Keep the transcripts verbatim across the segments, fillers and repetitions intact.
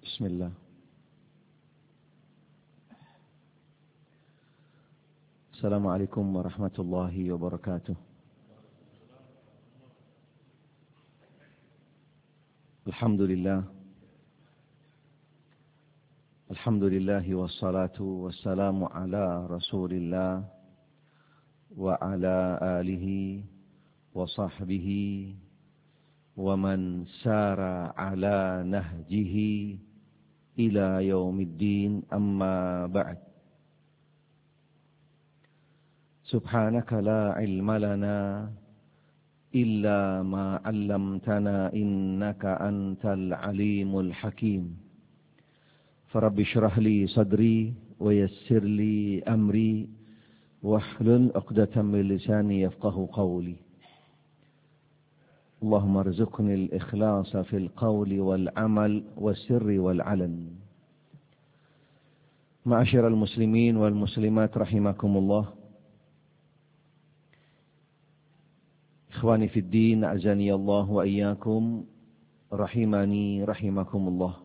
Bismillah. Assalamualaikum warahmatullahi wabarakatuh. Alhamdulillah. Alhamdulillahi wassalatu wassalamu ala Rasulillah wa ala alihi wa sahbihi wa man sara ala nahjihi ila yaumiddin, amma ba'd. Subhanaka la ilma lana illa ma 'allamtana innaka antal alimul hakim. Farabbi shrah li sadri wa yassir li amri wahlul 'uqdatam min lisani yafqahu qawli. Allahumma arzuqni al-ikhlasa fil qawli wal amal was sirri wal alan. Ma'asyiral muslimin wal muslimat rahimakumullah. Ikhwani fid din, a'zani Allah wa iyyakum, rahimani rahimakumullah.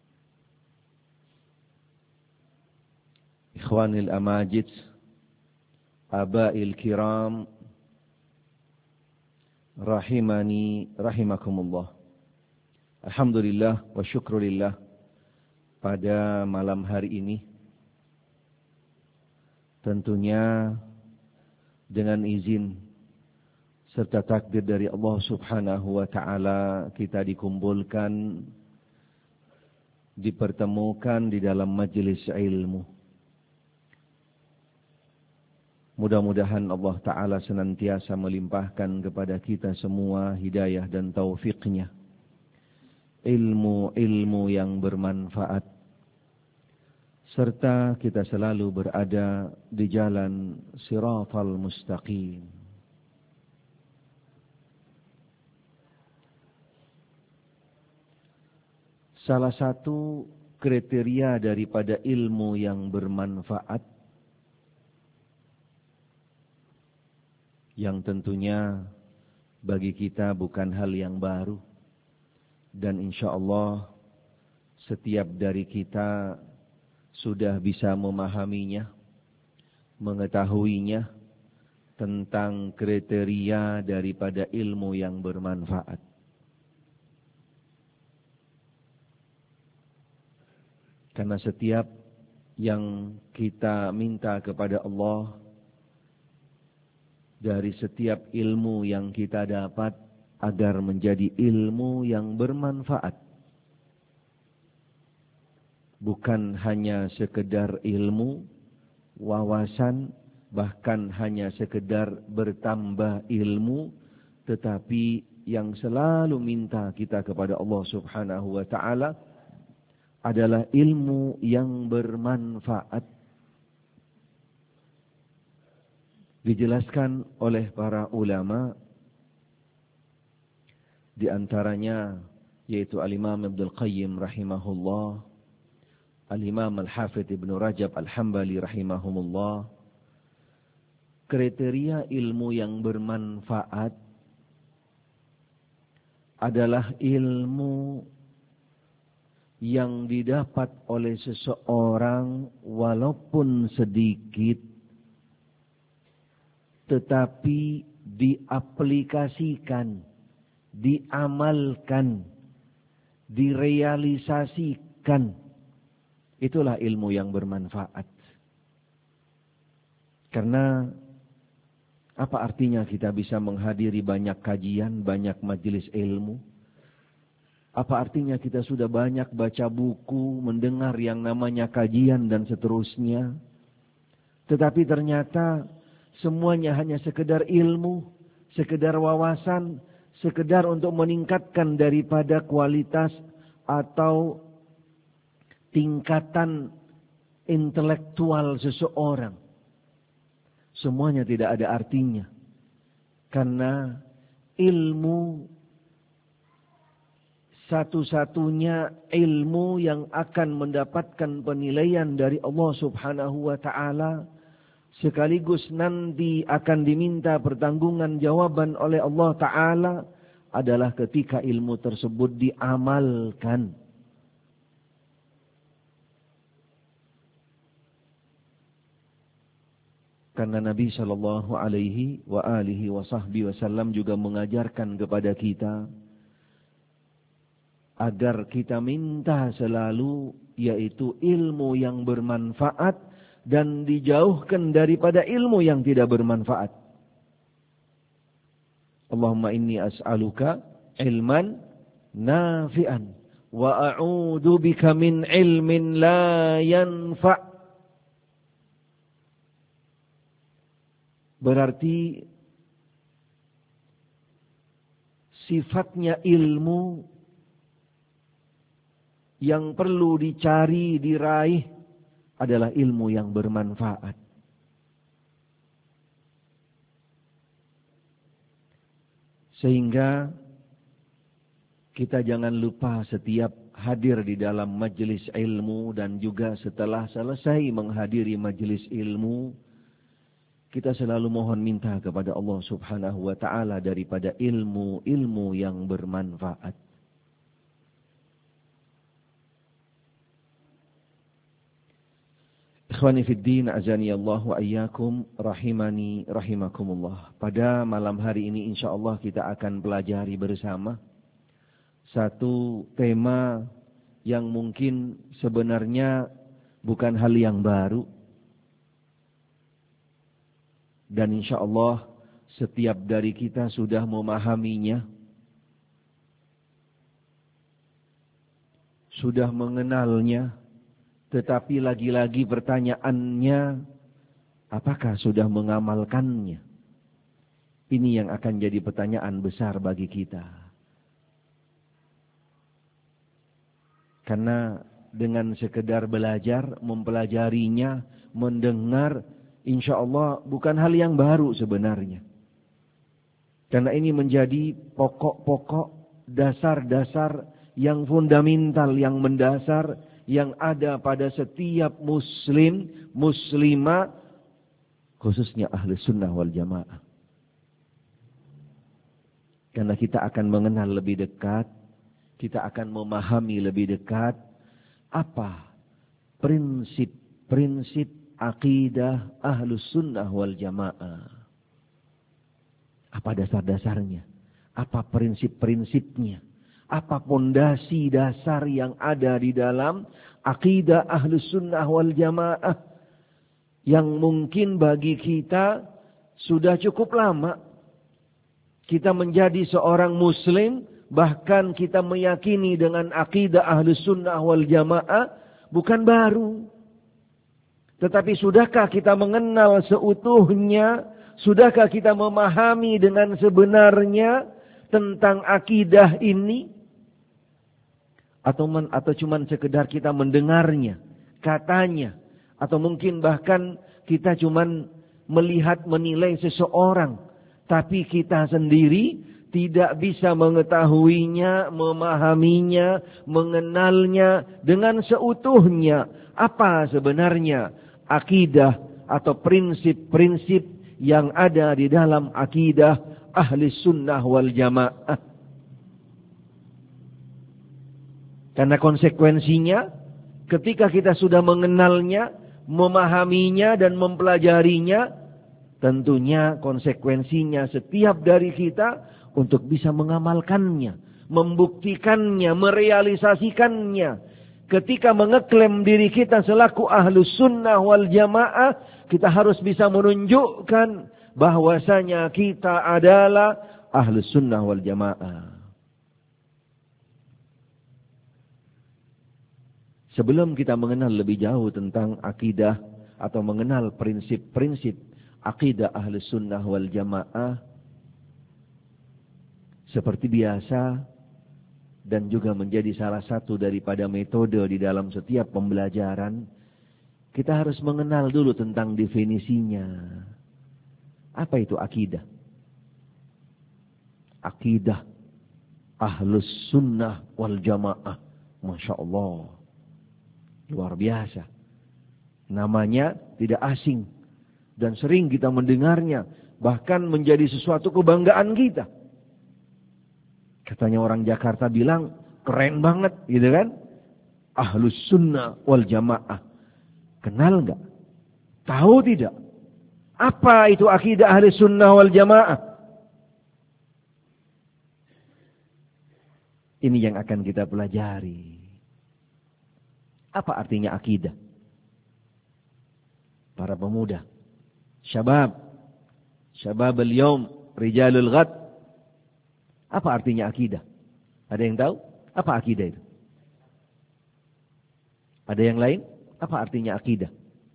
Ikhwanil amajid, abail kiram, rahimani rahimakumullah. Alhamdulillah wa syukrulillah, pada malam hari ini tentunya dengan izin serta takdir dari Allah Subhanahu wa taala kita dikumpulkan, dipertemukan di dalam majelis ilmu. Mudah-mudahan Allah Ta'ala senantiasa melimpahkan kepada kita semua hidayah dan taufiknya. Ilmu-ilmu yang bermanfaat. Serta kita selalu berada di jalan siratal mustaqim. Salah satu kriteria daripada ilmu yang bermanfaat, yang tentunya bagi kita bukan hal yang baru, dan insya Allah setiap dari kita sudah bisa memahaminya, mengetahuinya, tentang kriteria daripada ilmu yang bermanfaat. Karena setiap yang kita minta kepada Allah, dari setiap ilmu yang kita dapat, agar menjadi ilmu yang bermanfaat. Bukan hanya sekedar ilmu, wawasan, bahkan hanya sekedar bertambah ilmu, tetapi yang selalu minta kita kepada Allah Subhanahu wa taala adalah ilmu yang bermanfaat. Dijelaskan oleh para ulama, di antaranya yaitu Al-Imam Ibnul Qayyim rahimahullah, Al-Imam Al-Hafidh Ibn Rajab Al-Hambali rahimahumullah, kriteria ilmu yang bermanfaat adalah ilmu yang didapat oleh seseorang walaupun sedikit, tetapi diaplikasikan, diamalkan, direalisasikan. Itulah ilmu yang bermanfaat. Karena apa artinya kita bisa menghadiri banyak kajian, banyak majelis ilmu? Apa artinya kita sudah banyak baca buku, mendengar yang namanya kajian dan seterusnya, tetapi ternyata semuanya hanya sekedar ilmu, sekedar wawasan, sekedar untuk meningkatkan daripada kualitas atau tingkatan intelektual seseorang. Semuanya tidak ada artinya. Karena ilmu satu-satunya ilmu yang akan mendapatkan penilaian dari Allah Subhanahu wa taala, sekaligus nanti akan diminta pertanggungan jawaban oleh Allah Ta'ala, adalah ketika ilmu tersebut diamalkan. Karena Nabi Shallallahu Alaihi wa alihi wa sahbihi wasallam juga mengajarkan kepada kita agar kita minta selalu, yaitu ilmu yang bermanfaat dan dijauhkan daripada ilmu yang tidak bermanfaat. Allahumma inni as'aluka ilman nafi'an wa a'udzu bika min ilmin la yanfa'. Berarti sifatnya ilmu yang perlu dicari, diraih adalah ilmu yang bermanfaat. Sehingga kita jangan lupa setiap hadir di dalam majelis ilmu dan juga setelah selesai menghadiri majelis ilmu, kita selalu mohon minta kepada Allah Subhanahu wa ta'ala daripada ilmu-ilmu yang bermanfaat. Ikhwani fiddin, azani Allah wa iyyakum, rahimani rahimakumullah. Pada malam hari ini insyaallah kita akan pelajari bersama satu tema yang mungkin sebenarnya bukan hal yang baru. Dan insyaallah setiap dari kita sudah memahaminya, sudah mengenalnya. Tetapi lagi-lagi pertanyaannya, apakah sudah mengamalkannya? Ini yang akan jadi pertanyaan besar bagi kita. Karena dengan sekedar belajar, mempelajarinya, mendengar, insya Allah bukan hal yang baru sebenarnya. Karena ini menjadi pokok-pokok, dasar-dasar yang fundamental, yang mendasar, yang ada pada setiap muslim, muslimah, khususnya ahli sunnah wal jamaah. Karena kita akan mengenal lebih dekat, kita akan memahami lebih dekat apa prinsip-prinsip akidah ahlus sunnah wal jamaah. Apa dasar-dasarnya? Apa prinsip-prinsipnya? Apa pondasi dasar yang ada di dalam akidah ahlus sunnah wal jamaah yang mungkin bagi kita sudah cukup lama kita menjadi seorang muslim, bahkan kita meyakini dengan akidah ahlus sunnah wal jamaah bukan baru. Tetapi sudahkah kita mengenal seutuhnya? Sudahkah kita memahami dengan sebenarnya tentang akidah ini? Atau men, atau cuman sekedar kita mendengarnya, katanya, atau mungkin bahkan kita cuman melihat menilai seseorang, tapi kita sendiri tidak bisa mengetahuinya, memahaminya, mengenalnya dengan seutuhnya. Apa sebenarnya akidah atau prinsip-prinsip yang ada di dalam akidah ahli sunnah wal jamaah? Karena konsekuensinya, ketika kita sudah mengenalnya, memahaminya dan mempelajarinya, tentunya konsekuensinya setiap dari kita untuk bisa mengamalkannya, membuktikannya, merealisasikannya. Ketika mengeklaim diri kita selaku ahlus sunnah wal jamaah, kita harus bisa menunjukkan bahwasanya kita adalah ahlus sunnah wal jamaah. Sebelum kita mengenal lebih jauh tentang akidah atau mengenal prinsip-prinsip akidah ahli sunnah wal jamaah, seperti biasa dan juga menjadi salah satu daripada metode di dalam setiap pembelajaran, kita harus mengenal dulu tentang definisinya. Apa itu akidah? Akidah ahlus sunnah wal jamaah, Masya Allah, luar biasa. Namanya tidak asing dan sering kita mendengarnya, bahkan menjadi sesuatu kebanggaan kita. Katanya orang Jakarta bilang keren banget, gitu kan? Ahlus sunnah wal jamaah. Kenal enggak? Tahu tidak? Apa itu akidah ahli sunnah wal jamaah? Ini yang akan kita pelajari. Apa artinya akidah? Para pemuda, syabab, syabab al-yawm, rijalul ghad. Apa artinya akidah? Ada yang tahu? Apa akidah itu? Ada yang lain? Apa artinya akidah?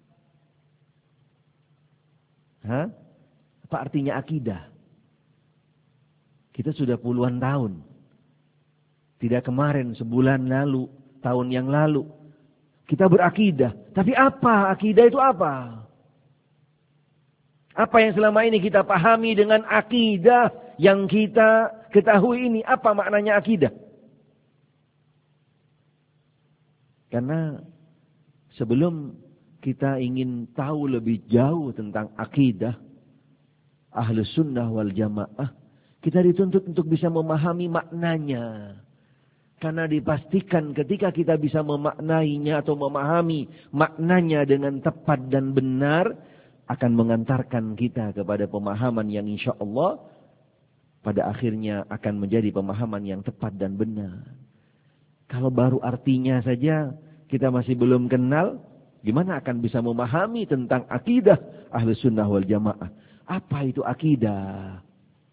Hah? Apa artinya akidah? Kita sudah puluhan tahun. Tidak kemarin, sebulan lalu, tahun yang lalu. Kita berakidah. Tapi apa? Akidah itu apa? Apa yang selama ini kita pahami dengan akidah yang kita ketahui ini? Apa maknanya akidah? Karena sebelum kita ingin tahu lebih jauh tentang akidah Ahlus Sunnah wal Jamaah, kita dituntut untuk bisa memahami maknanya. Karena dipastikan ketika kita bisa memaknainya atau memahami maknanya dengan tepat dan benar, akan mengantarkan kita kepada pemahaman yang insya Allah pada akhirnya akan menjadi pemahaman yang tepat dan benar. Kalau baru artinya saja kita masih belum kenal, gimana akan bisa memahami tentang akidah Ahlus Sunnah wal Jamaah? Apa itu akidah?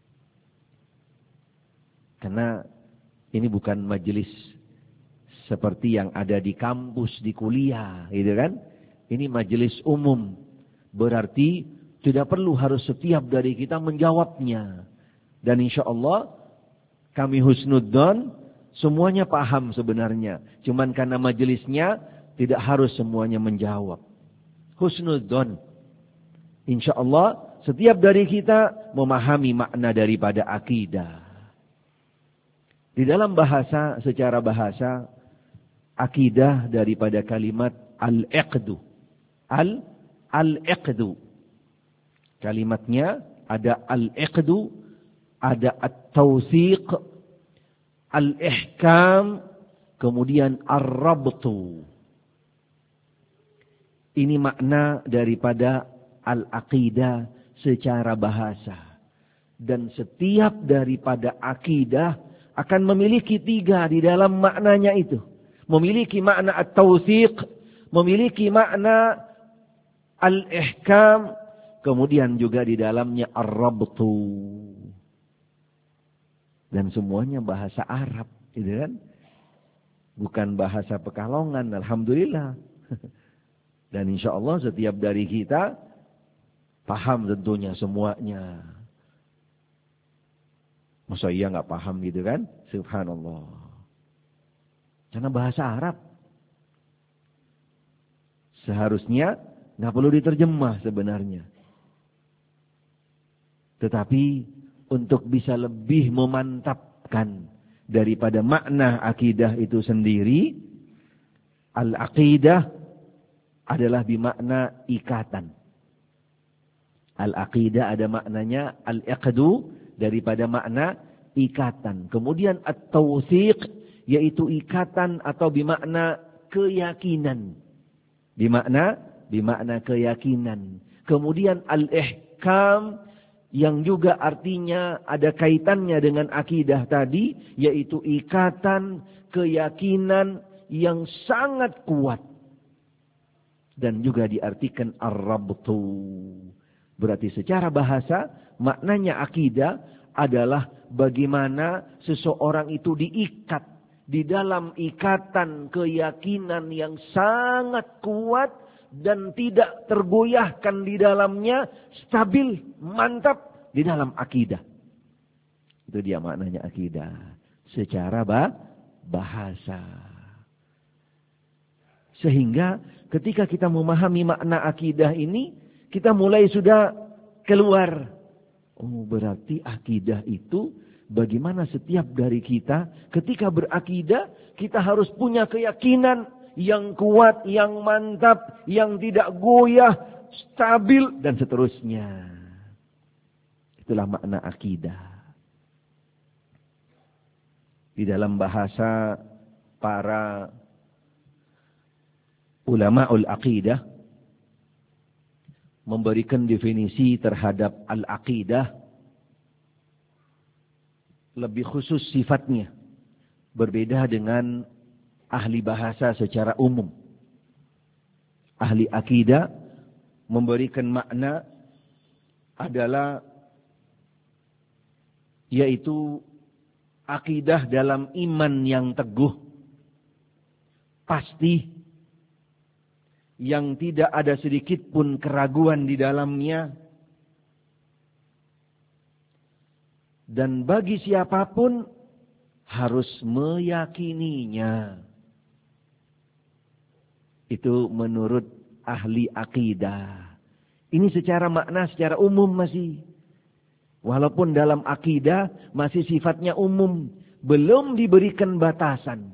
Karena ini bukan majelis seperti yang ada di kampus, di kuliah, gitu kan? Ini majelis umum. Berarti tidak perlu harus setiap dari kita menjawabnya. Dan insya Allah kami husnudzon, semuanya paham sebenarnya. Cuman karena majelisnya tidak harus semuanya menjawab. Husnudzon. Insya Allah setiap dari kita memahami makna daripada akidah. Di dalam bahasa, secara bahasa, akidah daripada kalimat al-iqdu. Al, al-iqdu. Kalimatnya ada al-iqdu, ada at-tawsiq, al-ihkam, kemudian ar-rabtu. Ini makna daripada al-aqidah secara bahasa. Dan setiap daripada akidah akan memiliki tiga di dalam maknanya itu. Memiliki makna at-tawsiq, memiliki makna al-ihkam, kemudian juga di dalamnya ar-rabtu. Dan semuanya bahasa Arab, gitu kan? Bukan bahasa Pekalongan, alhamdulillah. Dan insya Allah setiap dari kita paham tentunya semuanya. Masa iya nggak paham gitu kan? Subhanallah. Karena bahasa Arab. Seharusnya nggak perlu diterjemah sebenarnya. Tetapi untuk bisa lebih memantapkan daripada makna akidah itu sendiri, al-aqidah adalah bimakna ikatan. Al-aqidah ada maknanya al-iqdu, daripada makna ikatan. Kemudian at-tawsiq, yaitu ikatan atau bimakna keyakinan. Bimakna, bimakna keyakinan. Kemudian al-ihkam, yang juga artinya ada kaitannya dengan akidah tadi, yaitu ikatan, keyakinan yang sangat kuat. Dan juga diartikan ar-rabtu. Berarti secara bahasa, maknanya akidah adalah bagaimana seseorang itu diikat di dalam ikatan keyakinan yang sangat kuat dan tidak tergoyahkan di dalamnya, stabil, mantap di dalam akidah. Itu dia maknanya akidah secara bahasa. Sehingga ketika kita memahami makna akidah ini, kita mulai sudah keluar. Oh, berarti akidah itu bagaimana setiap dari kita ketika berakidah, kita harus punya keyakinan yang kuat, yang mantap, yang tidak goyah, stabil, dan seterusnya. Itulah makna akidah. Di dalam bahasa para ulama'ul aqidah, memberikan definisi terhadap al-aqidah, lebih khusus sifatnya, berbeda dengan ahli bahasa secara umum. Ahli akidah memberikan makna adalah yaitu akidah dalam iman yang teguh, pasti, yang tidak ada sedikit pun keraguan di dalamnya. Dan bagi siapapun harus meyakininya. Itu menurut ahli akidah. Ini secara makna, secara umum masih. Walaupun dalam akidah masih sifatnya umum. Belum diberikan batasan.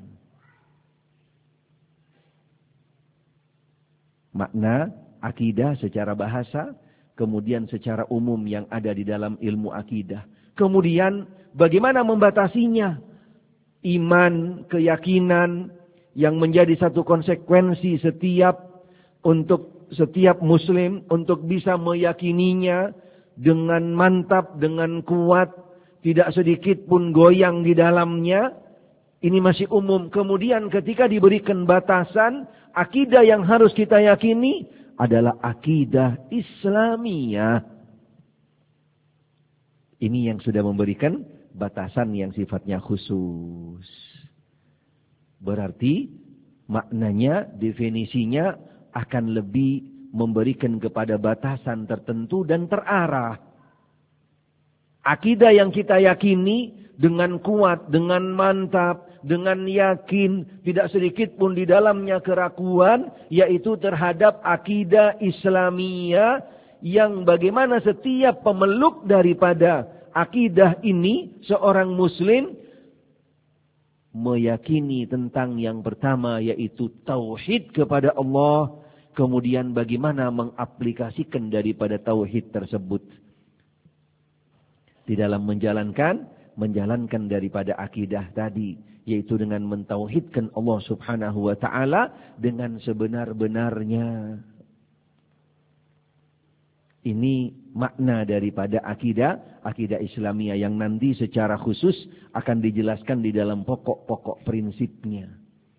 Makna akidah secara bahasa, kemudian secara umum yang ada di dalam ilmu akidah. Kemudian bagaimana membatasinya? Iman, keyakinan yang menjadi satu konsekuensi setiap untuk setiap muslim untuk bisa meyakininya dengan mantap, dengan kuat, tidak sedikit pun goyang di dalamnya. Ini masih umum. Kemudian ketika diberikan batasan, akidah yang harus kita yakini adalah akidah Islamiyah. Ini yang sudah memberikan batasan yang sifatnya khusus. Berarti maknanya, definisinya akan lebih memberikan kepada batasan tertentu dan terarah. Akidah yang kita yakini dengan kuat, dengan mantap, dengan yakin, tidak sedikit pun di dalamnya keraguan, yaitu terhadap akidah Islamiyah, yang bagaimana setiap pemeluk daripada akidah ini, seorang muslim meyakini tentang yang pertama, yaitu tauhid kepada Allah. Kemudian bagaimana mengaplikasikan daripada tauhid tersebut di dalam menjalankan menjalankan daripada akidah tadi, yaitu dengan mentauhidkan Allah Subhanahu wa taala dengan sebenar-benarnya. Ini makna daripada akidah, akidah Islamiyah yang nanti secara khusus akan dijelaskan di dalam pokok-pokok prinsipnya.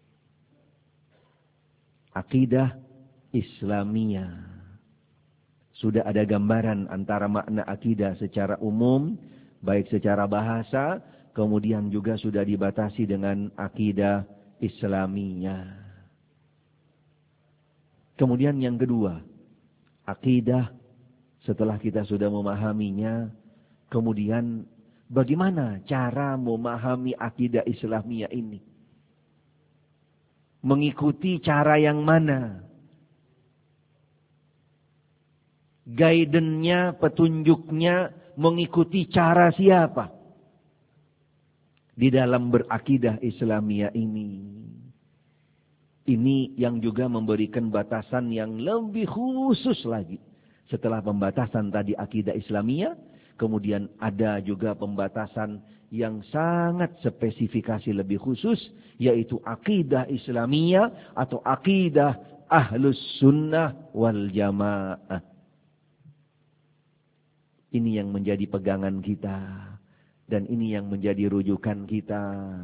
Akidah Islamiyah. Sudah ada gambaran antara makna akidah secara umum, baik secara bahasa, kemudian juga sudah dibatasi dengan akidah Islamiyah. Kemudian yang kedua, akidah setelah kita sudah memahaminya, kemudian bagaimana cara memahami akidah Islamiyah ini? Mengikuti cara yang mana? Guidance-nya, petunjuknya, mengikuti cara siapa? Di dalam berakidah Islamiyah ini. Ini yang juga memberikan batasan yang lebih khusus lagi. Setelah pembatasan tadi akidah Islamiyah, kemudian ada juga pembatasan yang sangat spesifikasi lebih khusus, yaitu akidah Islamiyah atau akidah Ahlus Sunnah wal Jamaah. Ini yang menjadi pegangan kita, dan ini yang menjadi rujukan kita.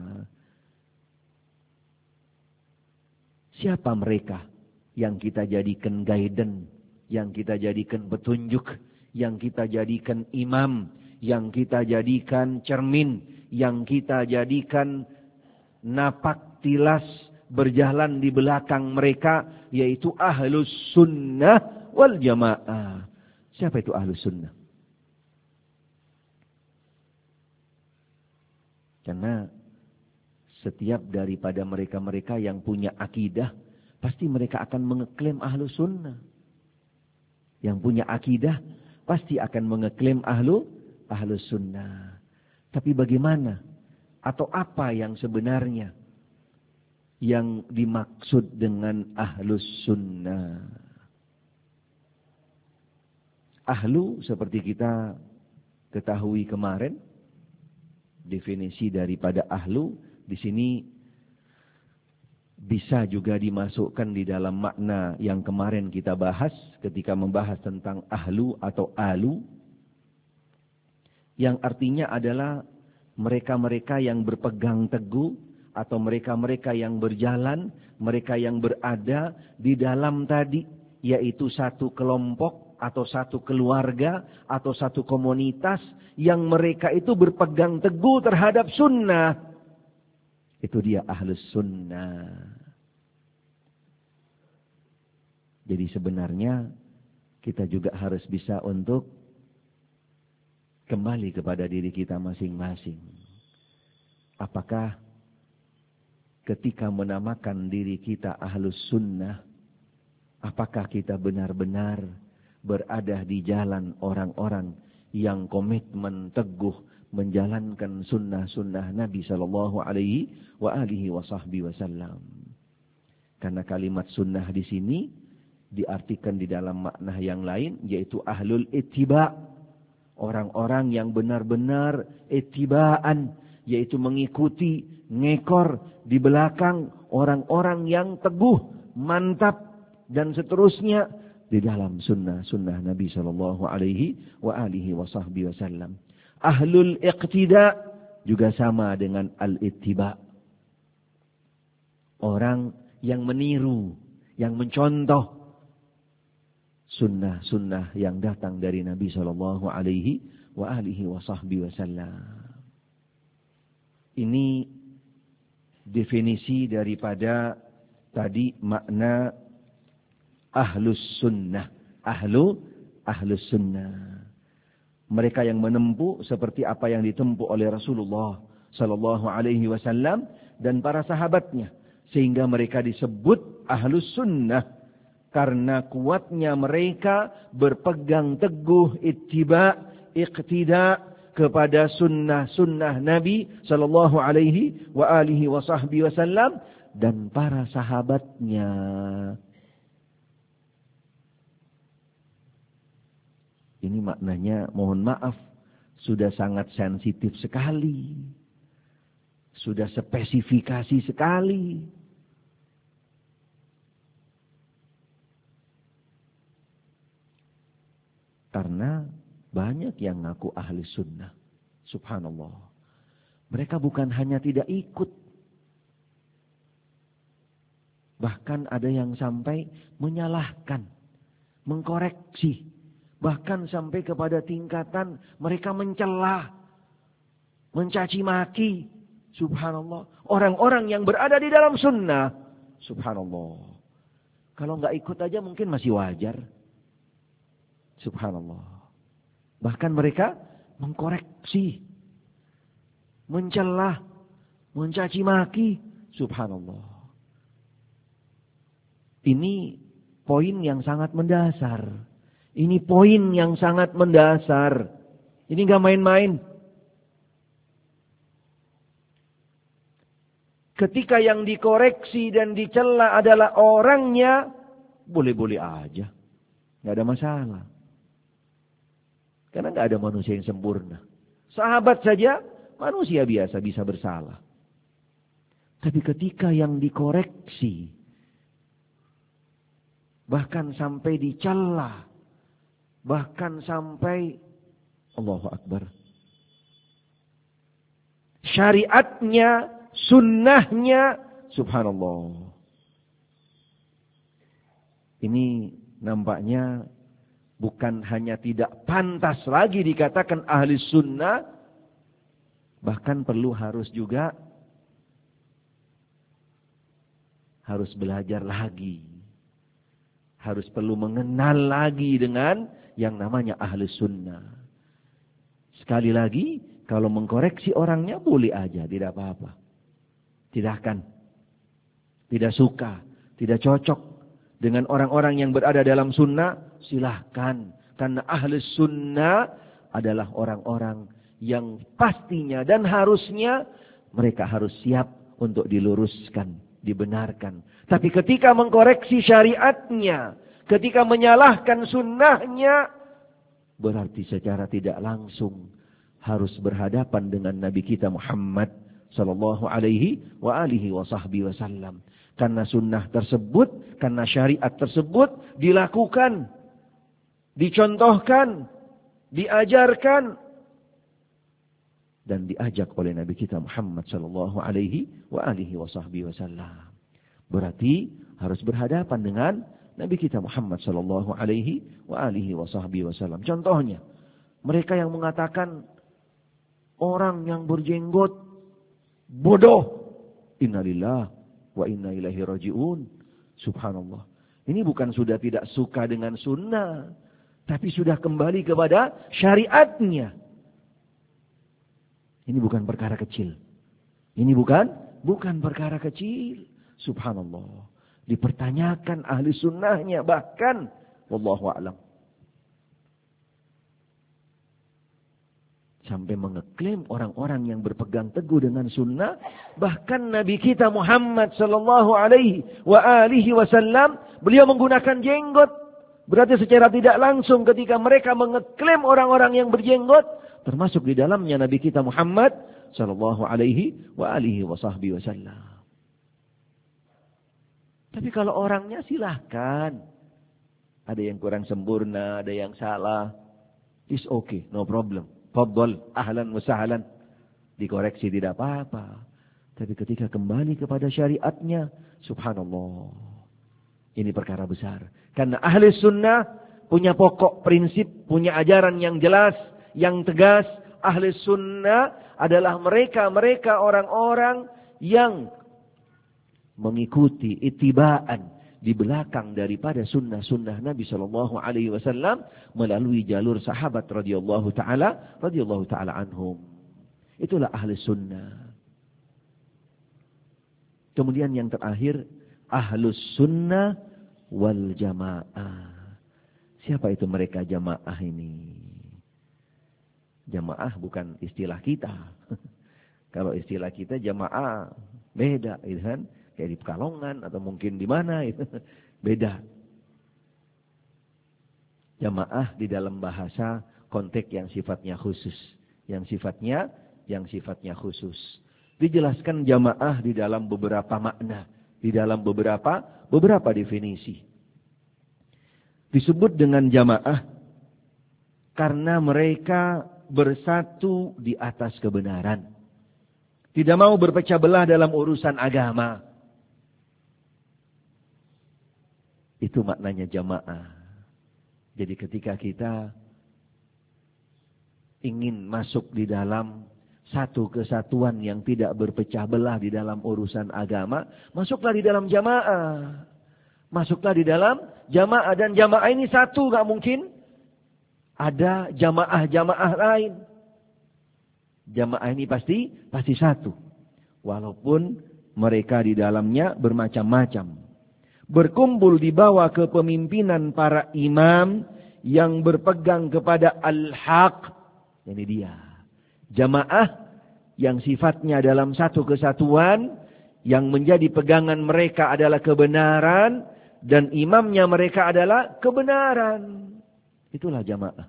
Siapa mereka yang kita jadikan guidance, yang kita jadikan petunjuk, yang kita jadikan imam, yang kita jadikan cermin, yang kita jadikan napak tilas berjalan di belakang mereka, yaitu Ahlus Sunnah wal Jamaah. Siapa itu Ahlus Sunnah? Karena setiap daripada mereka-mereka yang punya akidah, pasti mereka akan mengeklaim Ahlus Sunnah. Yang punya akidah pasti akan mengeklaim ahlu Ahlus Sunnah. Tapi bagaimana atau apa yang sebenarnya yang dimaksud dengan Ahlus Sunnah? Ahlu seperti kita ketahui kemarin, definisi daripada ahlu di sini bisa juga dimasukkan di dalam makna yang kemarin kita bahas ketika membahas tentang ahlu atau alu, yang artinya adalah mereka-mereka yang berpegang teguh atau mereka-mereka yang berjalan, mereka yang berada di dalam tadi, yaitu satu kelompok atau satu keluarga atau satu komunitas yang mereka itu berpegang teguh terhadap sunnah. Itu dia ahlus sunnah. Jadi sebenarnya kita juga harus bisa untuk kembali kepada diri kita masing-masing. Apakah ketika menamakan diri kita ahlus sunnah, apakah kita benar-benar berada di jalan orang-orang yang komitmen teguh menjalankan sunnah-sunnah Nabi Sallallahu Alaihi wa alihi wa sahbihi wasallam. Karena kalimat sunnah di sini diartikan di dalam makna yang lain, yaitu ahlul ittiba, orang-orang yang benar-benar ittibaan, yaitu mengikuti, ngekor di belakang orang-orang yang teguh, mantap dan seterusnya di dalam sunnah-sunnah Nabi Sallallahu Alaihi wa alihi wa sahbihi wasallam. Ahlul iqtida juga sama dengan al-ittiba. Orang yang meniru, yang mencontoh sunnah-sunnah yang datang dari Nabi Sallallahu Alaihi wa alihi wa sahbihi wasallam. Ini definisi daripada tadi makna ahlus sunnah. Ahlu, ahlus sunnah. Mereka yang menempuh seperti apa yang ditempuh oleh Rasulullah Sallallahu Alaihi Wasallam dan para sahabatnya, sehingga mereka disebut ahlus sunnah karena kuatnya mereka berpegang teguh ittiba, iqtida kepada sunnah-sunnah Nabi Sallallahu Alaihi wa alihi wa sahbihi wasallam dan para sahabatnya. Ini maknanya, mohon maaf, sudah sangat sensitif sekali. Sudah spesifikasi sekali. Karena banyak yang ngaku ahli sunnah. Subhanallah. Mereka bukan hanya tidak ikut. Bahkan ada yang sampai menyalahkan, mengkoreksi. Bahkan sampai kepada tingkatan mereka mencela, mencaci maki. Subhanallah. Orang-orang yang berada di dalam sunnah. Subhanallah. Kalau nggak ikut aja mungkin masih wajar. Subhanallah. Bahkan mereka mengkoreksi, mencela, mencaci maki. Subhanallah. Ini poin yang sangat mendasar. Ini poin yang sangat mendasar. Ini nggak main-main. Ketika yang dikoreksi dan dicela adalah orangnya, boleh-boleh aja. Nggak ada masalah. Karena nggak ada manusia yang sempurna. Sahabat saja, manusia biasa bisa bersalah. Tapi ketika yang dikoreksi, bahkan sampai dicela, bahkan sampai Allahu Akbar, syariatnya, sunnahnya, subhanallah. Ini nampaknya bukan hanya tidak pantas lagi dikatakan ahli sunnah, bahkan perlu harus juga harus belajar lagi. Harus perlu mengenal lagi dengan yang namanya ahli sunnah. Sekali lagi, kalau mengkoreksi orangnya boleh aja, tidak apa-apa. Silahkan. Tidak suka, tidak cocok dengan orang-orang yang berada dalam sunnah, silahkan. Karena ahli sunnah adalah orang-orang yang pastinya dan harusnya mereka harus siap untuk diluruskan, dibenarkan. Tapi ketika mengkoreksi syariatnya, ketika menyalahkan sunnahnya, berarti secara tidak langsung harus berhadapan dengan Nabi kita Muhammad sallallahu alaihi wa alihi wa sahbihi wasallam. Karena sunnah tersebut, karena syariat tersebut dilakukan, dicontohkan, diajarkan, dan diajak oleh Nabi kita Muhammad sallallahu alaihi wa alihi wasallam. Berarti harus berhadapan dengan Nabi kita Muhammad sallallahu alaihi wa alihi wasallam. Contohnya, mereka yang mengatakan orang yang berjenggot bodoh. Innalillah wa inna ilaihi raji'un. Subhanallah. Ini bukan sudah tidak suka dengan sunnah, tapi sudah kembali kepada syariatnya. Ini bukan perkara kecil. Ini bukan bukan perkara kecil. Subhanallah. Dipertanyakan ahli sunnahnya, bahkan wallahu a'lam, sampai mengeklaim orang-orang yang berpegang teguh dengan sunnah, bahkan Nabi kita Muhammad sallallahu alaihi wa alihi wasallam, beliau menggunakan jenggot. Berarti secara tidak langsung ketika mereka mengeklaim orang-orang yang berjenggot, termasuk di dalamnya Nabi kita Muhammad sallallahu alaihi wa alihi wasallam. Tapi kalau orangnya silahkan. Ada yang kurang sempurna, ada yang salah. It's okay, no problem. Fadhal, ahlan wa sahlan. Dikoreksi tidak apa-apa. Tapi ketika kembali kepada syariatnya, subhanallah. Ini perkara besar. Karena ahli sunnah punya pokok prinsip, punya ajaran yang jelas, yang tegas. Ahli sunnah adalah mereka-mereka orang-orang yang mengikuti ittibaan di belakang daripada sunnah-sunnah Nabi sallallahu alaihi wasallam melalui jalur sahabat radhiyallahu taala radhiyallahu taala anhum. Itulah ahli sunnah. Kemudian yang terakhir, ahlus sunnah wal jamaah. Siapa itu mereka jamaah ini? Jamaah bukan istilah kita. Kalau istilah kita jamaah beda, gitu kan? Kayak di Pekalongan atau mungkin di mana itu beda. Jamaah di dalam bahasa konteks yang sifatnya khusus, yang sifatnya yang sifatnya khusus. Dijelaskan jamaah di dalam beberapa makna, di dalam beberapa beberapa definisi. Disebut dengan jamaah karena mereka bersatu di atas kebenaran. Tidak mau berpecah belah dalam urusan agama. Itu maknanya jamaah. Jadi ketika kita ingin masuk di dalam satu kesatuan yang tidak berpecah belah di dalam urusan agama, masuklah di dalam jamaah. Masuklah di dalam jamaah. Dan jamaah ini satu, gak mungkin ada jamaah-jamaah lain. Jamaah ini pasti pasti satu. Walaupun mereka di dalamnya bermacam-macam. Berkumpul di bawah kepemimpinan para imam yang berpegang kepada al-haq. Ini dia. Jamaah yang sifatnya dalam satu kesatuan, yang menjadi pegangan mereka adalah kebenaran, dan imamnya mereka adalah kebenaran. Itulah jamaah.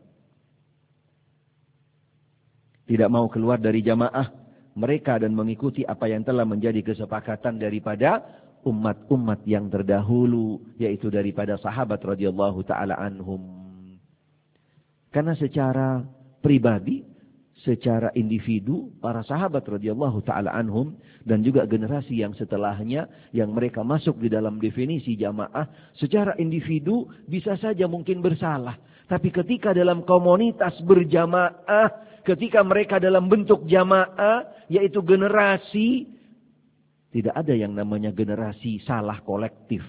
Tidak mau keluar dari jamaah mereka dan mengikuti apa yang telah menjadi kesepakatan daripada umat-umat yang terdahulu, yaitu daripada sahabat radhiyallahu taala anhum. Karena secara pribadi, secara individu, para sahabat radhiyallahu taala anhum dan juga generasi yang setelahnya yang mereka masuk di dalam definisi jamaah, secara individu bisa saja mungkin bersalah. Tapi ketika dalam komunitas berjamaah, ketika mereka dalam bentuk jamaah, yaitu generasi, tidak ada yang namanya generasi salah kolektif.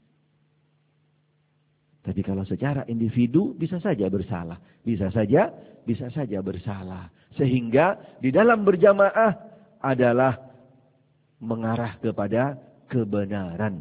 Tapi kalau secara individu bisa saja bersalah. Bisa saja, bisa saja bersalah. Sehingga di dalam berjamaah adalah mengarah kepada kebenaran.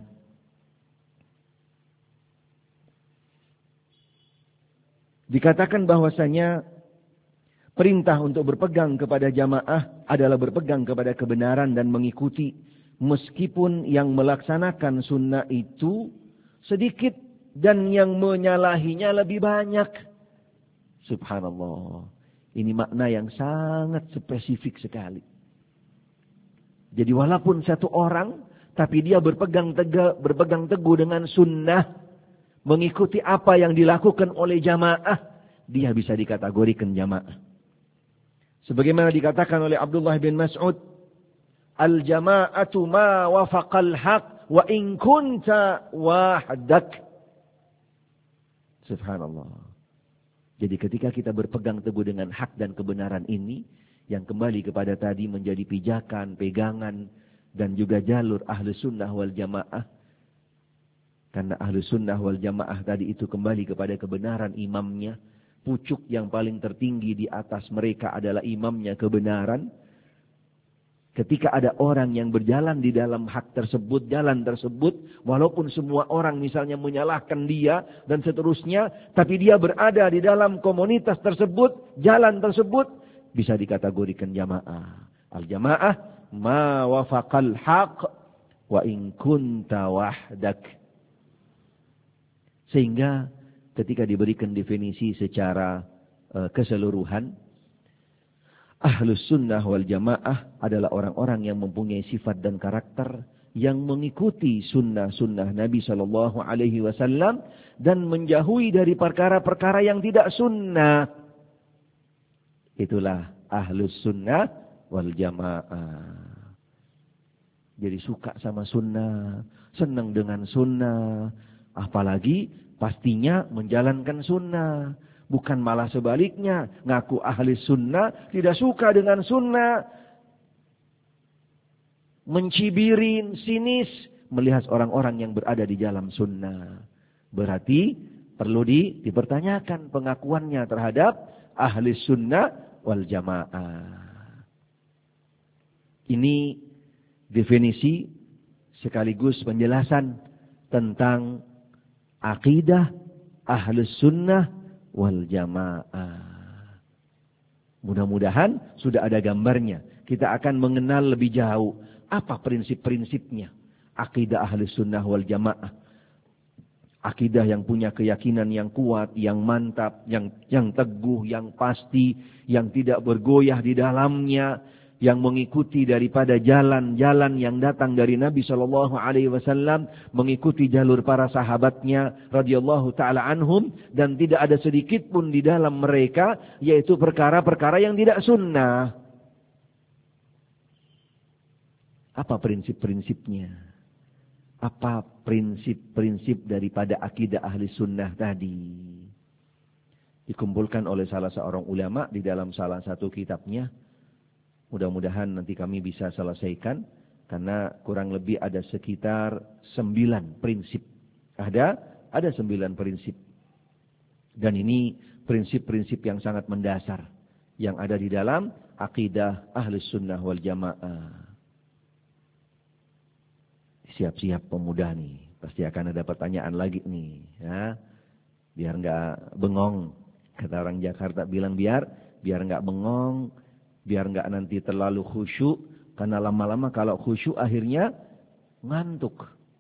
Dikatakan bahwasanya perintah untuk berpegang kepada jamaah adalah berpegang kepada kebenaran dan mengikuti. Meskipun yang melaksanakan sunnah itu sedikit dan yang menyalahinya lebih banyak. Subhanallah. Ini makna yang sangat spesifik sekali. Jadi walaupun satu orang, tapi dia berpegang teguh, berpegang teguh dengan sunnah, mengikuti apa yang dilakukan oleh jamaah, dia bisa dikategorikan jamaah. Sebagaimana dikatakan oleh Abdullah bin Mas'ud, al-jama'atu ma wafaqal haq wa in kunta wahdak. Subhanallah. Jadi ketika kita berpegang teguh dengan hak dan kebenaran ini, yang kembali kepada tadi menjadi pijakan, pegangan, dan juga jalur ahlu sunnah wal jamaah. Karena ahlu sunnah wal jamaah tadi itu kembali kepada kebenaran imamnya. Pucuk yang paling tertinggi di atas mereka adalah imamnya kebenaran. Ketika ada orang yang berjalan di dalam hak tersebut, jalan tersebut, walaupun semua orang misalnya menyalahkan dia dan seterusnya, tapi dia berada di dalam komunitas tersebut, jalan tersebut, bisa dikategorikan jamaah. Al-jamaah ma wafaqal haq wa in kunta wahdak. Sehingga ketika diberikan definisi secara uh, keseluruhan, Ahlus sunnah wal jamaah adalah orang-orang yang mempunyai sifat dan karakter yang mengikuti sunnah-sunnah Nabi Shallallahu Alaihi Wasallam dan menjauhi dari perkara-perkara yang tidak sunnah. Itulah ahlus sunnah wal jamaah. Jadi suka sama sunnah, senang dengan sunnah, apalagi pastinya menjalankan sunnah. Bukan malah sebaliknya, ngaku ahli sunnah, tidak suka dengan sunnah, mencibirin, sinis, melihat orang-orang yang berada di dalam sunnah. Berarti perlu di, dipertanyakan pengakuannya terhadap ahli sunnah wal jamaah. Ini definisi sekaligus penjelasan tentang akidah ahli sunnah wal jamaah. Mudah-mudahan sudah ada gambarnya. Kita akan mengenal lebih jauh apa prinsip-prinsipnya akidah ahli sunnah wal jamaah. Akidah yang punya keyakinan yang kuat, yang mantap, yang yang teguh, yang pasti, yang tidak bergoyah di dalamnya, yang mengikuti daripada jalan-jalan yang datang dari Nabi Shallallahu Alaihi Wasallam, mengikuti jalur para sahabatnya radhiyallahu taala anhum, dan tidak ada sedikit pun di dalam mereka yaitu perkara-perkara yang tidak sunnah. Apa prinsip-prinsipnya? Apa prinsip-prinsip daripada akidah ahli sunnah tadi? Dikumpulkan oleh salah seorang ulama di dalam salah satu kitabnya. Mudah-mudahan nanti kami bisa selesaikan, karena kurang lebih ada sekitar sembilan prinsip. Ada, ada sembilan prinsip. Dan ini prinsip-prinsip yang sangat mendasar, yang ada di dalam akidah Ahlus Sunnah wal Jamaah. Siap-siap pemuda nih, pasti akan ada pertanyaan lagi nih. Ya. Biar nggak bengong, kata orang Jakarta bilang biar, biar nggak bengong. Biar enggak nanti terlalu khusyuk, karena lama-lama kalau khusyuk akhirnya ngantuk.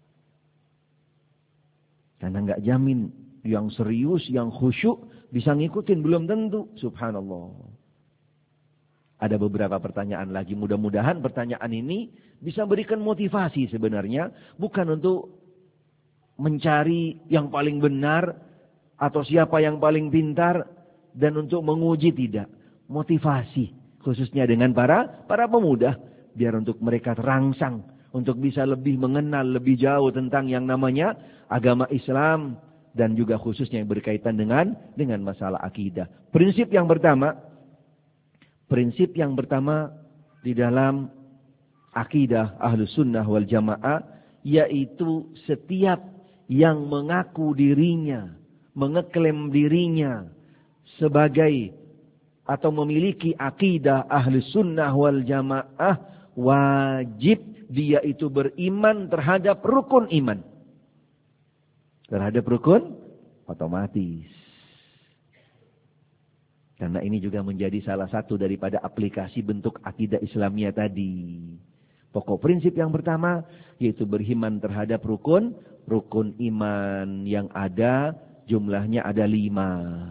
Karena enggak jamin yang serius, yang khusyuk bisa ngikutin, belum tentu. Subhanallah. Ada beberapa pertanyaan lagi, mudah-mudahan pertanyaan ini bisa berikan motivasi sebenarnya, bukan untuk mencari yang paling benar atau siapa yang paling pintar dan untuk menguji, tidak. Motivasi. Khususnya dengan para para pemuda, biar untuk mereka terangsang, untuk bisa lebih mengenal lebih jauh tentang yang namanya agama Islam, dan juga khususnya yang berkaitan dengan dengan masalah akidah. Prinsip yang pertama, prinsip yang pertama di dalam akidah Ahlus Sunnah wal Jamaah, yaitu setiap yang mengaku dirinya, mengeklaim dirinya sebagai atau memiliki akidah ahli sunnah wal jamaah, wajib dia itu beriman terhadap rukun iman. Terhadap rukun otomatis. Karena ini juga menjadi salah satu daripada aplikasi bentuk akidah Islamiyah tadi. Pokok prinsip yang pertama yaitu beriman terhadap rukun, rukun iman yang ada, jumlahnya ada lima.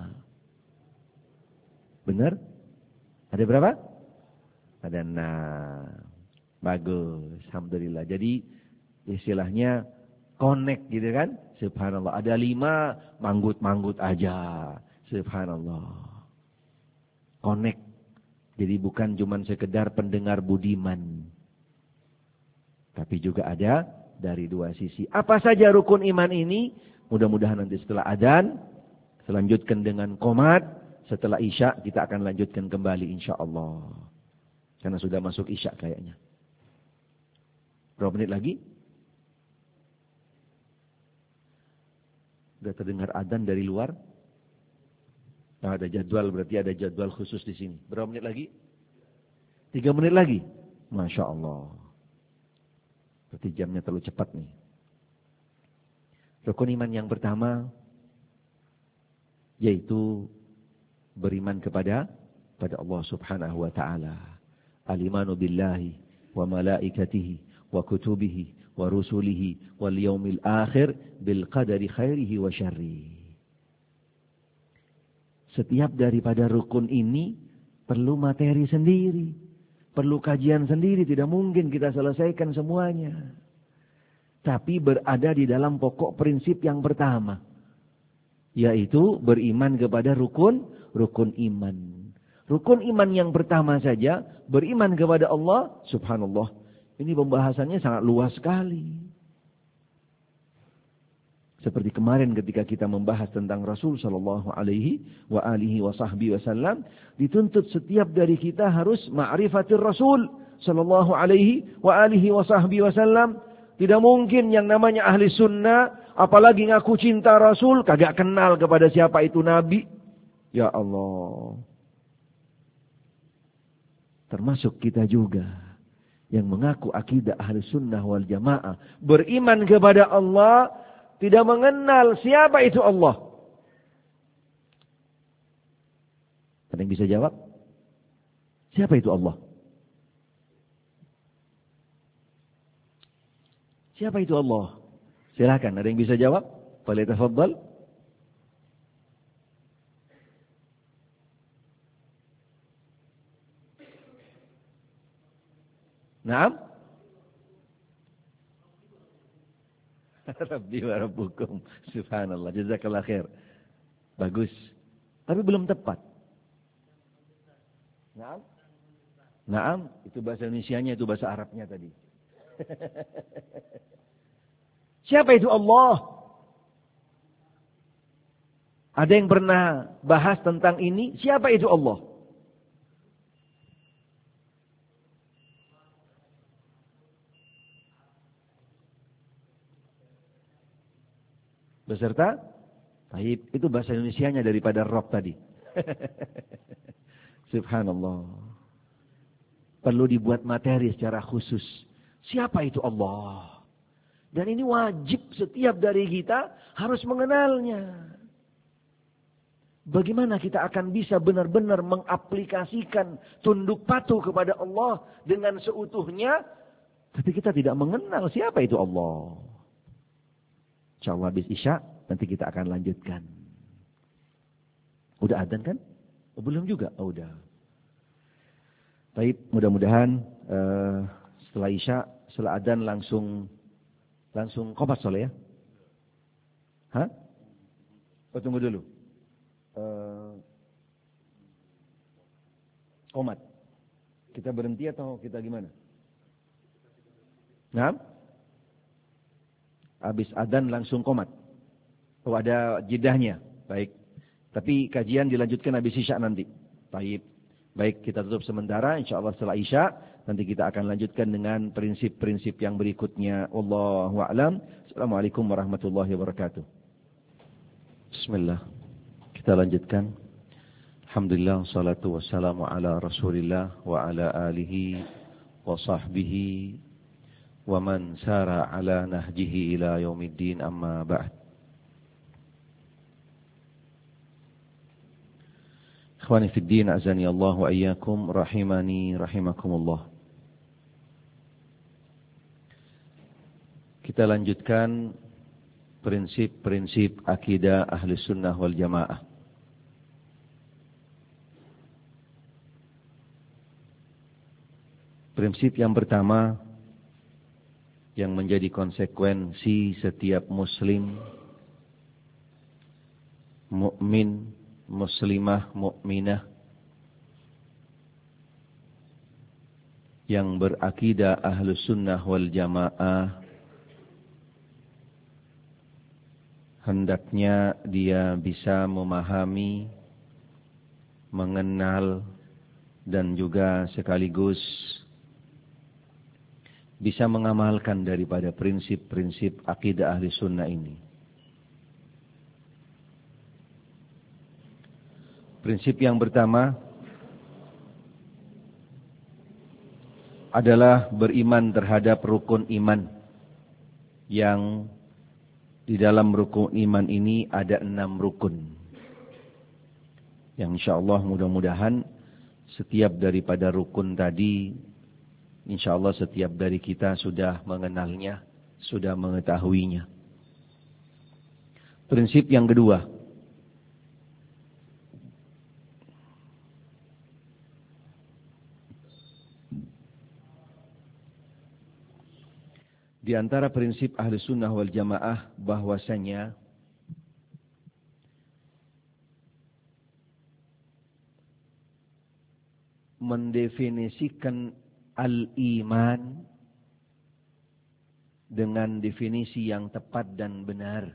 Benar? Ada berapa? Ada enam. Bagus, alhamdulillah. Jadi istilahnya connect gitu kan. Subhanallah. Ada lima, manggut-manggut aja. Subhanallah. Connect. Jadi bukan cuma sekedar pendengar budiman. Tapi juga ada dari dua sisi. Apa saja rukun iman ini? Mudah-mudahan nanti setelah adzan, selanjutkan dengan qomat. Setelah isya kita akan lanjutkan kembali insya Allah. Karena sudah masuk isya kayaknya. Berapa menit lagi? Sudah terdengar adzan dari luar? Nah, ada jadwal, berarti ada jadwal khusus di sini. Berapa menit lagi? Tiga menit lagi? Masya Allah. Berarti jamnya terlalu cepat nih. Rukun iman yang pertama, yaitu beriman kepada pada Allah Subhanahu wa taala. Al-imanu billahi wa malaikatihi wa kutubihi wa rusulihi wal yaumil akhir bil qadari khairihi wa syarrihi. Setiap daripada rukun ini perlu materi sendiri, perlu kajian sendiri, tidak mungkin kita selesaikan semuanya. Tapi berada di dalam pokok prinsip yang pertama, yaitu beriman kepada rukun rukun iman. Rukun iman yang pertama saja, beriman kepada Allah, subhanallah. Ini pembahasannya sangat luas sekali. Seperti kemarin ketika kita membahas tentang Rasul sallallahu alaihi wa alihi wa sahbihi wasallam, dituntut setiap dari kita harus ma'rifatir Rasul sallallahu alaihi wa alihi wa sahbihi wasallam. Tidak mungkin yang namanya ahli sunnah, apalagi ngaku cinta Rasul, kagak kenal kepada siapa itu Nabi. Ya Allah. Termasuk kita juga yang mengaku akidah ahli sunnah wal jamaah, beriman kepada Allah, tidak mengenal siapa itu Allah. Ada yang bisa jawab? Siapa itu Allah? Siapa itu Allah? Silakan, ada yang bisa jawab? Falyatafaddal. Naam? Rabbi wa rabbukum. Subhanallah. Jazakallah khair. Bagus. Tapi belum tepat. Naam? Naam. Itu bahasa Indonesianya, itu bahasa Arabnya tadi. Siapa itu Allah? Ada yang pernah bahas tentang ini? Siapa itu Allah? Beserta? Baik, itu bahasa Indonesianya daripada Rob tadi. Subhanallah. Perlu dibuat materi secara khusus. Siapa itu Allah? Dan ini wajib setiap dari kita harus mengenalnya. Bagaimana kita akan bisa benar-benar mengaplikasikan tunduk patuh kepada Allah dengan seutuhnya, tapi kita tidak mengenal siapa itu Allah. InsyaAllah habis isya, nanti kita akan lanjutkan. Udah adzan kan? Oh, belum juga? Oh, udah. Baik, mudah-mudahan uh, setelah isya, setelah adzan langsung langsung qomat soleh ya? Hah? Oh, tunggu dulu. Uh, qomat. Kita berhenti atau kita gimana? Nah? Habis adzan langsung qomat. Oh, ada jedahnya. Baik. Tapi kajian dilanjutkan habis isya nanti. Baik. Baik, kita tutup sementara. InsyaAllah setelah isya, nanti kita akan lanjutkan dengan prinsip-prinsip yang berikutnya. Wallahu a'lam. Assalamualaikum warahmatullahi wabarakatuh. Bismillah. Kita lanjutkan. Alhamdulillah, salatu wassalamu ala rasulillah wa ala alihi wa sahbihi wa man sara ala nahjihi ila yaumiddin, amma ba'd. Ikhwani fid din, azani Allah wa iyyakum, rahimani rahimakumullah. Kita lanjutkan prinsip-prinsip akidah ahli sunnah wal jamaah. Prinsip yang pertama, yang menjadi konsekuensi setiap muslim, mukmin, muslimah, mukminah yang berakidah ahlus sunnah wal jamaah, hendaknya dia bisa memahami, mengenal, dan juga sekaligus bisa mengamalkan daripada prinsip-prinsip akidah ahli sunnah ini. Prinsip yang pertama adalah beriman terhadap rukun iman, yang di dalam rukun iman ini ada enam rukun. Yang insyaallah mudah-mudahan setiap daripada rukun tadi, insyaallah setiap dari kita sudah mengenalnya, sudah mengetahuinya. Prinsip yang kedua, di antara prinsip ahli sunnah wal jamaah bahwasanya mendefinisikan al-iman dengan definisi yang tepat dan benar.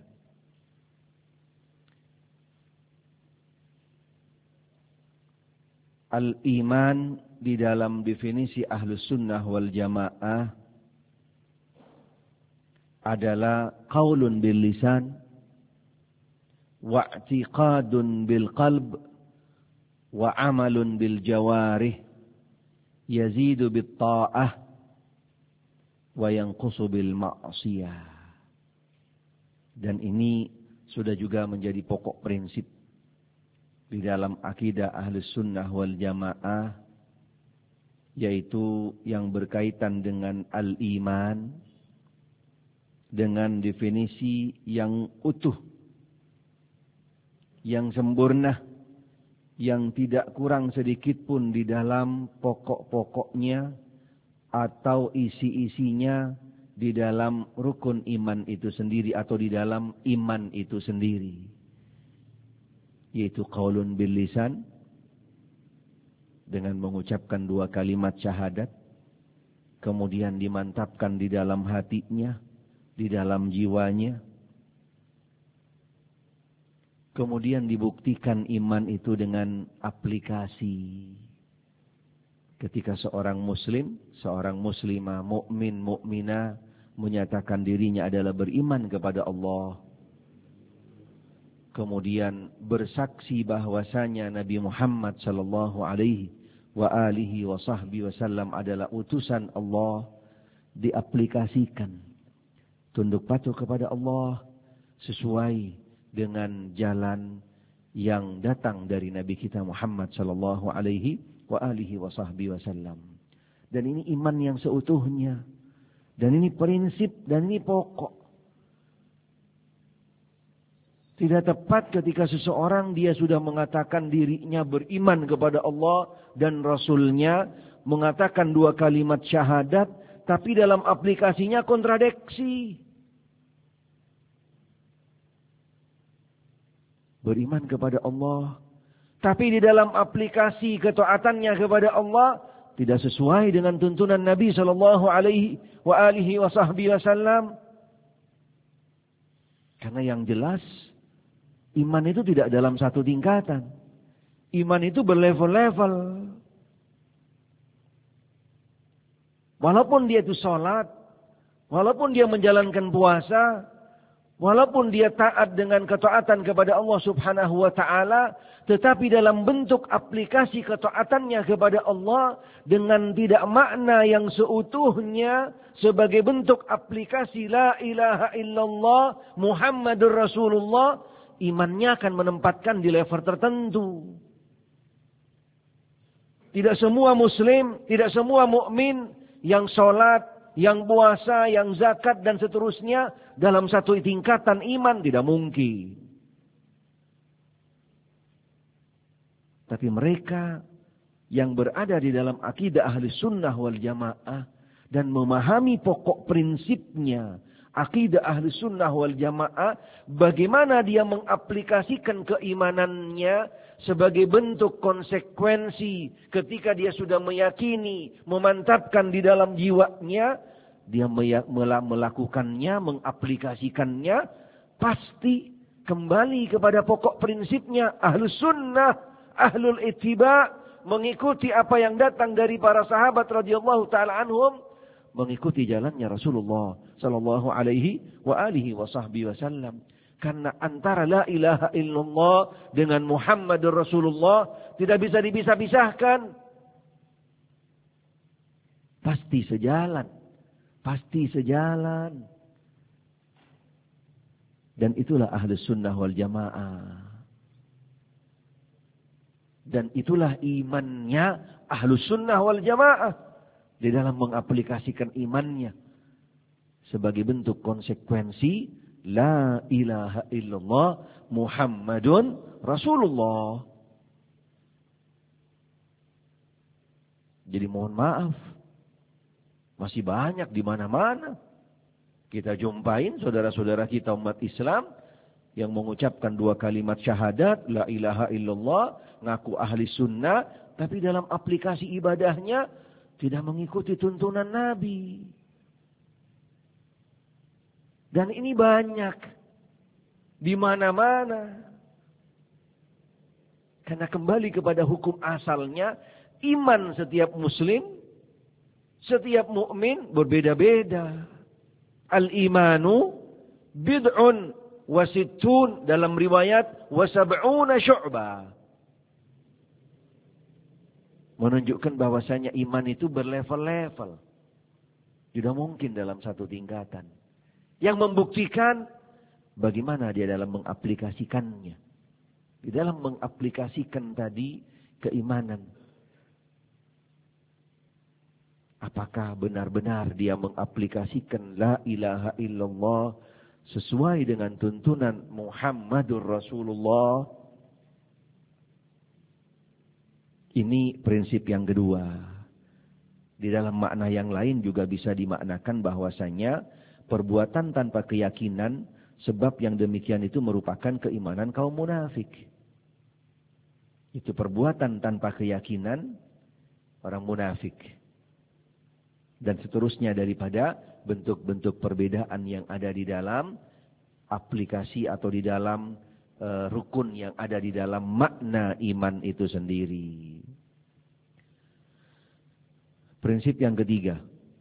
Al-iman di dalam definisi ahlus sunnah wal jamaah adalah qaulun bil lisan wa i'tiqadun bil qalb wa amalun bil jawarih yazidu bit ta'ah wa yanqusu bil ma'siyah. Dan ini sudah juga menjadi pokok prinsip di dalam akidah ahlus sunnah wal jamaah, yaitu yang berkaitan dengan al-iman dengan definisi yang utuh, yang sempurna, yang tidak kurang sedikit pun di dalam pokok-pokoknya atau isi-isinya di dalam rukun iman itu sendiri atau di dalam iman itu sendiri. Yaitu qaulun bil lisan, dengan mengucapkan dua kalimat syahadat, kemudian dimantapkan di dalam hatinya, di dalam jiwanya, kemudian dibuktikan iman itu dengan aplikasi. Ketika seorang muslim, seorang muslimah, mukmin, mukminah menyatakan dirinya adalah beriman kepada Allah, kemudian bersaksi bahwasanya Nabi Muhammad sallallahu alaihi wa alihi wa sahbihi wasallam adalah utusan Allah, diaplikasikan tunduk patuh kepada Allah sesuai dengan jalan yang datang dari Nabi kita Muhammad sallallahu alaihi wa alihi wa sahbihi wasallam. Dan ini iman yang seutuhnya. Dan ini prinsip dan ini pokok. Tidak tepat ketika seseorang dia sudah mengatakan dirinya beriman kepada Allah dan Rasulnya, mengatakan dua kalimat syahadat, tapi dalam aplikasinya kontradiksi. Beriman kepada Allah, tapi di dalam aplikasi ketaatannya kepada Allah tidak sesuai dengan tuntunan Nabi sallallahu alaihi wa alihi wasallam. Karena yang jelas iman itu tidak dalam satu tingkatan. Iman itu berlevel-level. Walaupun dia itu sholat, walaupun dia menjalankan puasa, walaupun dia taat dengan ketaatan kepada Allah subhanahu wa ta'ala, tetapi dalam bentuk aplikasi ketaatannya kepada Allah dengan tidak makna yang seutuhnya sebagai bentuk aplikasi la ilaha illallah Muhammadur Rasulullah, imannya akan menempatkan di level tertentu. Tidak semua muslim, tidak semua mukmin yang sholat, yang puasa, yang zakat dan seterusnya dalam satu tingkatan iman, tidak mungkin. Tapi mereka yang berada di dalam akidah ahli sunnah wal jamaah dan memahami pokok prinsipnya akidah ahli sunnah wal jamaah, bagaimana dia mengaplikasikan keimanannya sebagai bentuk konsekuensi ketika dia sudah meyakini, memantapkan di dalam jiwanya, dia melakukannya, mengaplikasikannya, pasti kembali kepada pokok prinsipnya ahli sunnah, ahlul ittiba, mengikuti apa yang datang dari para sahabat radhiyallahu taala anhum, mengikuti jalannya Rasulullah sallallahu alaihi wa alihi wa sahbihi wasallam. Karena antara la ilaha illallah dengan Muhammadur Rasulullah tidak bisa dipisah-pisahkan. Pasti sejalan. Pasti sejalan. Dan itulah ahli sunnah wal jamaah. Dan itulah imannya ahli sunnah wal jamaah. Di dalam mengaplikasikan imannya sebagai bentuk konsekuensi la ilaha illallah Muhammadun Rasulullah. Jadi mohon maaf, masih banyak di mana-mana kita jumpain saudara-saudara kita umat Islam yang mengucapkan dua kalimat syahadat la ilaha illallah, ngaku ahli sunnah, tapi dalam aplikasi ibadahnya tidak mengikuti tuntunan Nabi. Dan ini banyak. Di mana-mana. Karena kembali kepada hukum asalnya, iman setiap muslim, setiap mukmin berbeda-beda. Al-imanu bid'un wa sittun, dalam riwayat wa sab'una syu'bah. Menunjukkan bahwasanya iman itu berlevel-level. Tidak mungkin dalam satu tingkatan. Yang membuktikan bagaimana dia dalam mengaplikasikannya. Di dalam mengaplikasikan tadi keimanan. Apakah benar-benar dia mengaplikasikan la ilaha illallah sesuai dengan tuntunan Muhammadur Rasulullah? Ini prinsip yang kedua. Di dalam makna yang lain juga bisa dimaknakan bahwasanya perbuatan tanpa keyakinan, sebab yang demikian itu merupakan keimanan kaum munafik. Itu perbuatan tanpa keyakinan orang munafik. Dan seterusnya daripada bentuk-bentuk perbedaan yang ada di dalam aplikasi atau di dalam uh, rukun yang ada di dalam makna iman itu sendiri. Prinsip yang ketiga.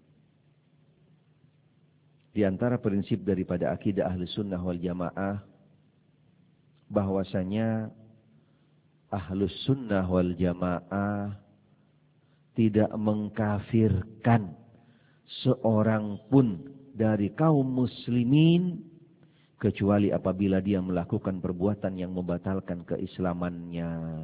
Di antara prinsip daripada akidah ahli sunnah wal jamaah, bahwasanya ahli sunnah wal jamaah tidak mengkafirkan seorang pun dari kaum muslimin, kecuali apabila dia melakukan perbuatan yang membatalkan keislamannya.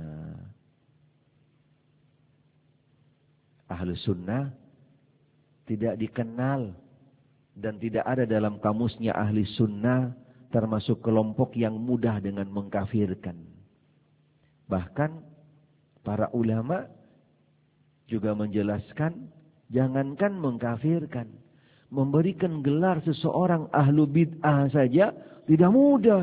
Ahlu sunnah tidak dikenal dan tidak ada dalam kamusnya ahli sunnah termasuk kelompok yang mudah dengan mengkafirkan. Bahkan para ulama juga menjelaskan, jangankan mengkafirkan, memberikan gelar seseorang ahlu bid'ah saja tidak mudah.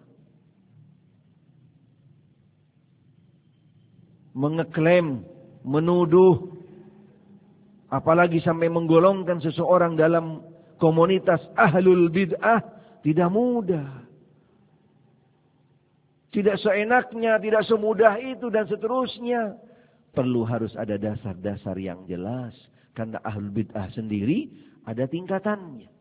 Mengeklaim, menuduh, apalagi sampai menggolongkan seseorang dalam komunitas ahlul bid'ah tidak mudah. Tidak seenaknya, tidak semudah itu dan seterusnya. Perlu harus ada dasar-dasar yang jelas. Karena ahlul bid'ah sendiri ada tingkatannya.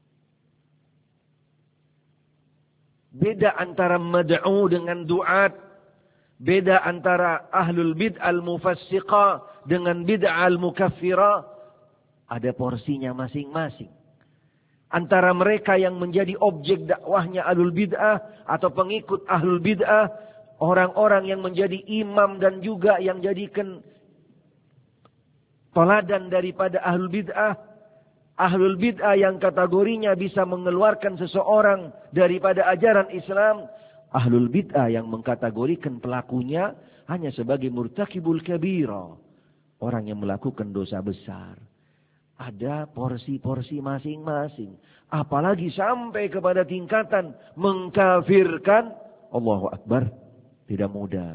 Beda antara mad'u dengan du'at. Beda antara ahlul bid'ah al-mufassiqah dengan bid'ah al-mukaffirah. Ada porsinya masing-masing. Antara mereka yang menjadi objek dakwahnya ahlul bid'ah atau pengikut ahlul bid'ah, orang-orang yang menjadi imam dan juga yang jadikan teladan daripada ahlul bid'ah. Ahlul bid'ah yang kategorinya bisa mengeluarkan seseorang daripada ajaran Islam. Ahlul bid'ah yang mengkategorikan pelakunya hanya sebagai murtakibul kabira, orang yang melakukan dosa besar. Ada porsi-porsi masing-masing. Apalagi sampai kepada tingkatan mengkafirkan. Allahu Akbar. Tidak mudah.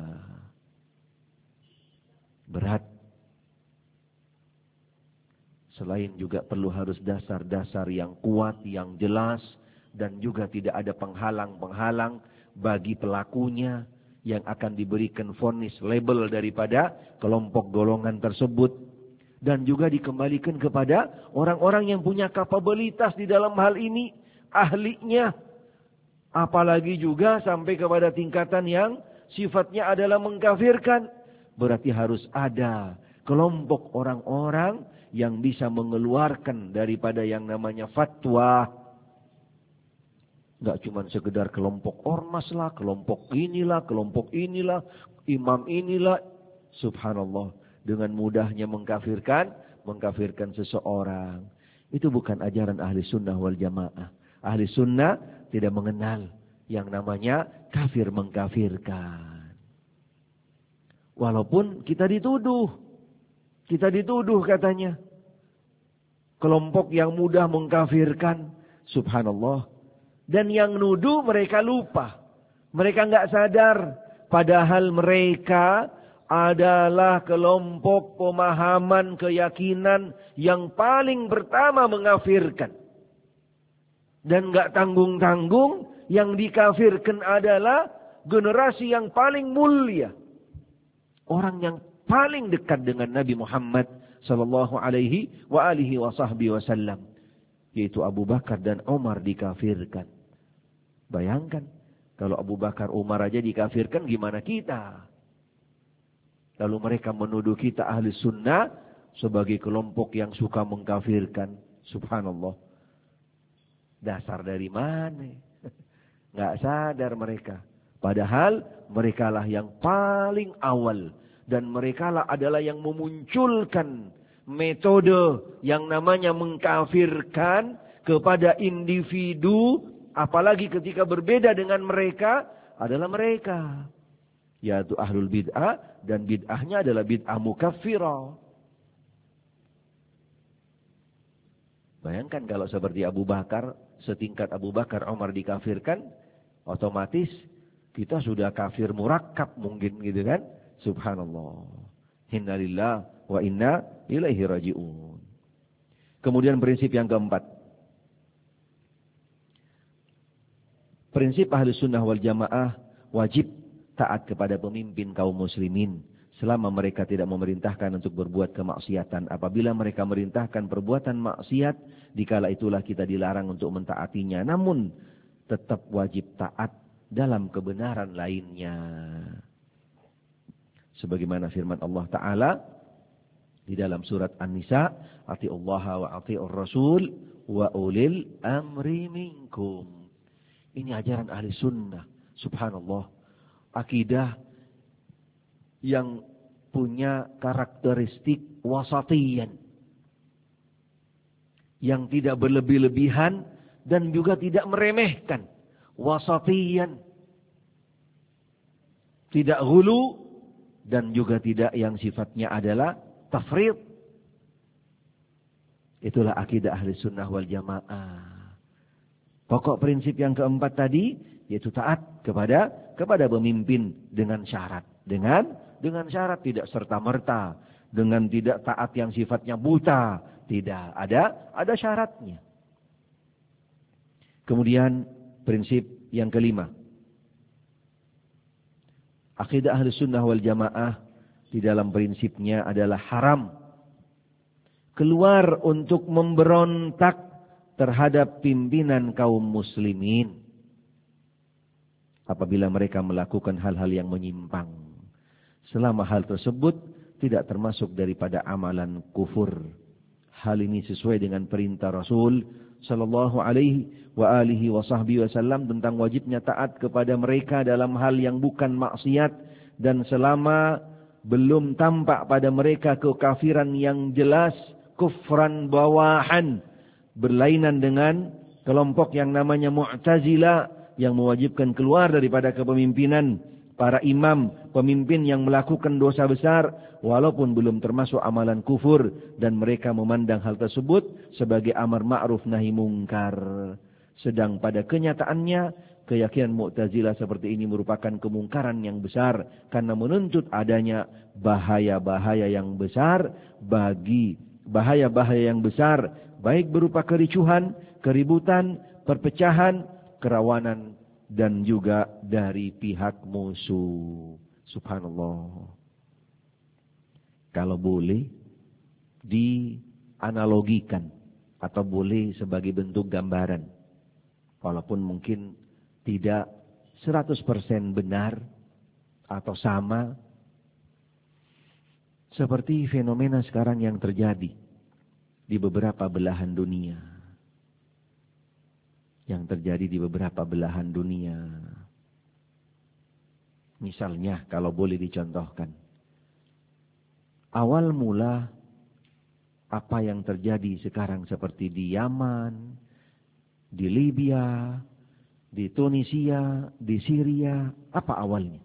Berat. Selain juga perlu harus dasar-dasar yang kuat, yang jelas. Dan juga tidak ada penghalang-penghalang bagi pelakunya yang akan diberikan vonis label daripada kelompok golongan tersebut. Dan juga dikembalikan kepada orang-orang yang punya kapabilitas di dalam hal ini, ahlinya. Apalagi juga sampai kepada tingkatan yang sifatnya adalah mengkafirkan. Berarti harus ada kelompok orang-orang yang bisa mengeluarkan daripada yang namanya fatwa. Enggak cuma sekedar kelompok ormas lah, kelompok inilah, kelompok inilah, imam inilah. Subhanallah. Dengan mudahnya mengkafirkan, mengkafirkan seseorang. Itu bukan ajaran ahli sunnah wal jamaah. Ahli sunnah tidak mengenal yang namanya kafir mengkafirkan. Walaupun kita dituduh. Kita dituduh katanya. Kelompok yang mudah mengkafirkan. Subhanallah. Dan yang nuduh mereka lupa. Mereka enggak sadar. Padahal mereka adalah kelompok pemahaman keyakinan yang paling pertama mengkafirkan. Dan enggak tanggung-tanggung yang dikafirkan adalah generasi yang paling mulia. Orang yang paling dekat dengan Nabi Muhammad sallallahu alaihi wa alihi wa sahbihi wasallam, yaitu Abu Bakar dan Umar dikafirkan. Bayangkan kalau Abu Bakar Umar aja dikafirkan, gimana kita? Lalu mereka menuduh kita ahli sunnah sebagai kelompok yang suka mengkafirkan. Subhanallah. Dasar dari mana? Nggak sadar mereka. Padahal merekalah yang paling awal. Dan merekalah adalah yang memunculkan metode yang namanya mengkafirkan kepada individu. Apalagi ketika berbeda dengan mereka adalah mereka. Yaitu ahlul bid'ah, dan bid'ahnya adalah bid'ah mukaffirah. Bayangkan kalau seperti Abu Bakar, setingkat Abu Bakar Umar dikafirkan, otomatis kita sudah kafir murakkab mungkin gitu kan. Subhanallah. Inna lillah wa inna ilaihi raji'un. Kemudian prinsip yang keempat. Prinsip ahli sunnah wal jamaah wajib taat kepada pemimpin kaum muslimin selama mereka tidak memerintahkan untuk berbuat kemaksiatan. Apabila mereka merintahkan perbuatan maksiat, dikala itulah kita dilarang untuk mentaatinya. Namun tetap wajib taat dalam kebenaran lainnya. Sebagaimana firman Allah Ta'ala di dalam surat An-Nisa, Ati'ullaha wa ati'ur rasul wa ulil amri minkum. Ini ajaran ahli sunnah. Subhanallah. Akidah yang punya karakteristik wasatiyan. Yang tidak berlebih-lebihan dan juga tidak meremehkan. Wasatiyan. Tidak ghulu dan juga tidak yang sifatnya adalah tafrid. Itulah akidah ahli sunnah wal jamaah. Pokok prinsip yang keempat tadi yaitu taat kepada kepada pemimpin dengan syarat, dengan dengan syarat tidak serta-merta, dengan tidak taat yang sifatnya buta, tidak, ada ada syaratnya. Kemudian prinsip yang kelima. Akidah ahli sunnah wal jamaah di dalam prinsipnya adalah haram keluar untuk memberontak terhadap pimpinan kaum muslimin apabila mereka melakukan hal-hal yang menyimpang. Selama hal tersebut tidak termasuk daripada amalan kufur. Hal ini sesuai dengan perintah Rasul sallallahu alaihi wa alihi wa sahbihi wasallam tentang wajibnya taat kepada mereka dalam hal yang bukan maksiat, dan selama belum tampak pada mereka kekafiran yang jelas, kufran bawahan, berlainan dengan kelompok yang namanya Mu'tazilah yang mewajibkan keluar daripada kepemimpinan para imam, pemimpin yang melakukan dosa besar, walaupun belum termasuk amalan kufur, dan mereka memandang hal tersebut sebagai amar ma'ruf nahi mungkar. Sedang pada kenyataannya, keyakinan Mu'tazilah seperti ini merupakan kemungkaran yang besar, karena menuntut adanya bahaya-bahaya yang besar bagi bahaya-bahaya yang besar, baik berupa kericuhan, keributan, perpecahan, kerawanan, dan juga dari pihak musuh. Subhanallah. Kalau boleh dianalogikan atau boleh sebagai bentuk gambaran, walaupun mungkin tidak seratus persen benar atau sama, seperti fenomena sekarang yang terjadi di beberapa belahan dunia. Yang terjadi di beberapa belahan dunia. Misalnya, kalau boleh dicontohkan. Awal mula apa yang terjadi sekarang seperti di Yaman, di Libya, di Tunisia, di Syria, apa awalnya?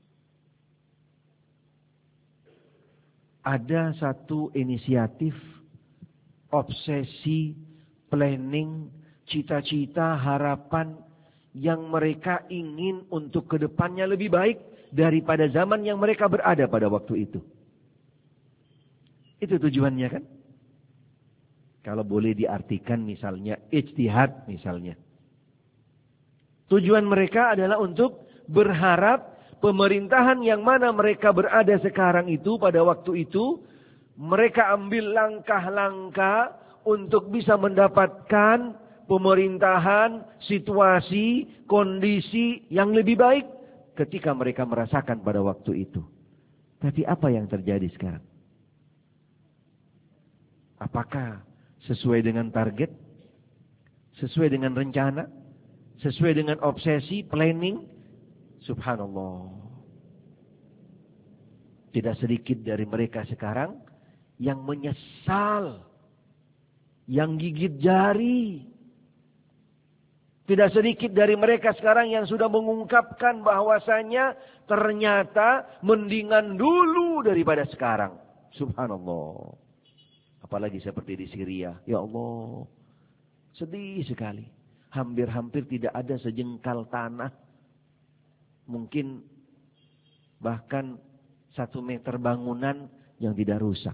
Ada satu inisiatif, obsesi, planning, cita-cita, harapan yang mereka ingin untuk kedepannya lebih baik daripada zaman yang mereka berada pada waktu itu. Itu tujuannya kan? Kalau boleh diartikan misalnya ijtihad misalnya. Tujuan mereka adalah untuk berharap pemerintahan yang mana mereka berada sekarang itu pada waktu itu, mereka ambil langkah-langkah untuk bisa mendapatkan pemerintahan, situasi, kondisi yang lebih baik ketika mereka merasakan pada waktu itu. Tapi apa yang terjadi sekarang? Apakah sesuai dengan target? Sesuai dengan rencana? Sesuai dengan obsesi, planning? Subhanallah. Tidak sedikit dari mereka sekarang yang menyesal, yang gigit jari. Tidak sedikit dari mereka sekarang yang sudah mengungkapkan bahwasanya ternyata mendingan dulu daripada sekarang. Subhanallah. Apalagi seperti di Syria. Ya Allah. Sedih sekali. Hampir-hampir tidak ada sejengkal tanah. Mungkin bahkan satu meter bangunan yang tidak rusak.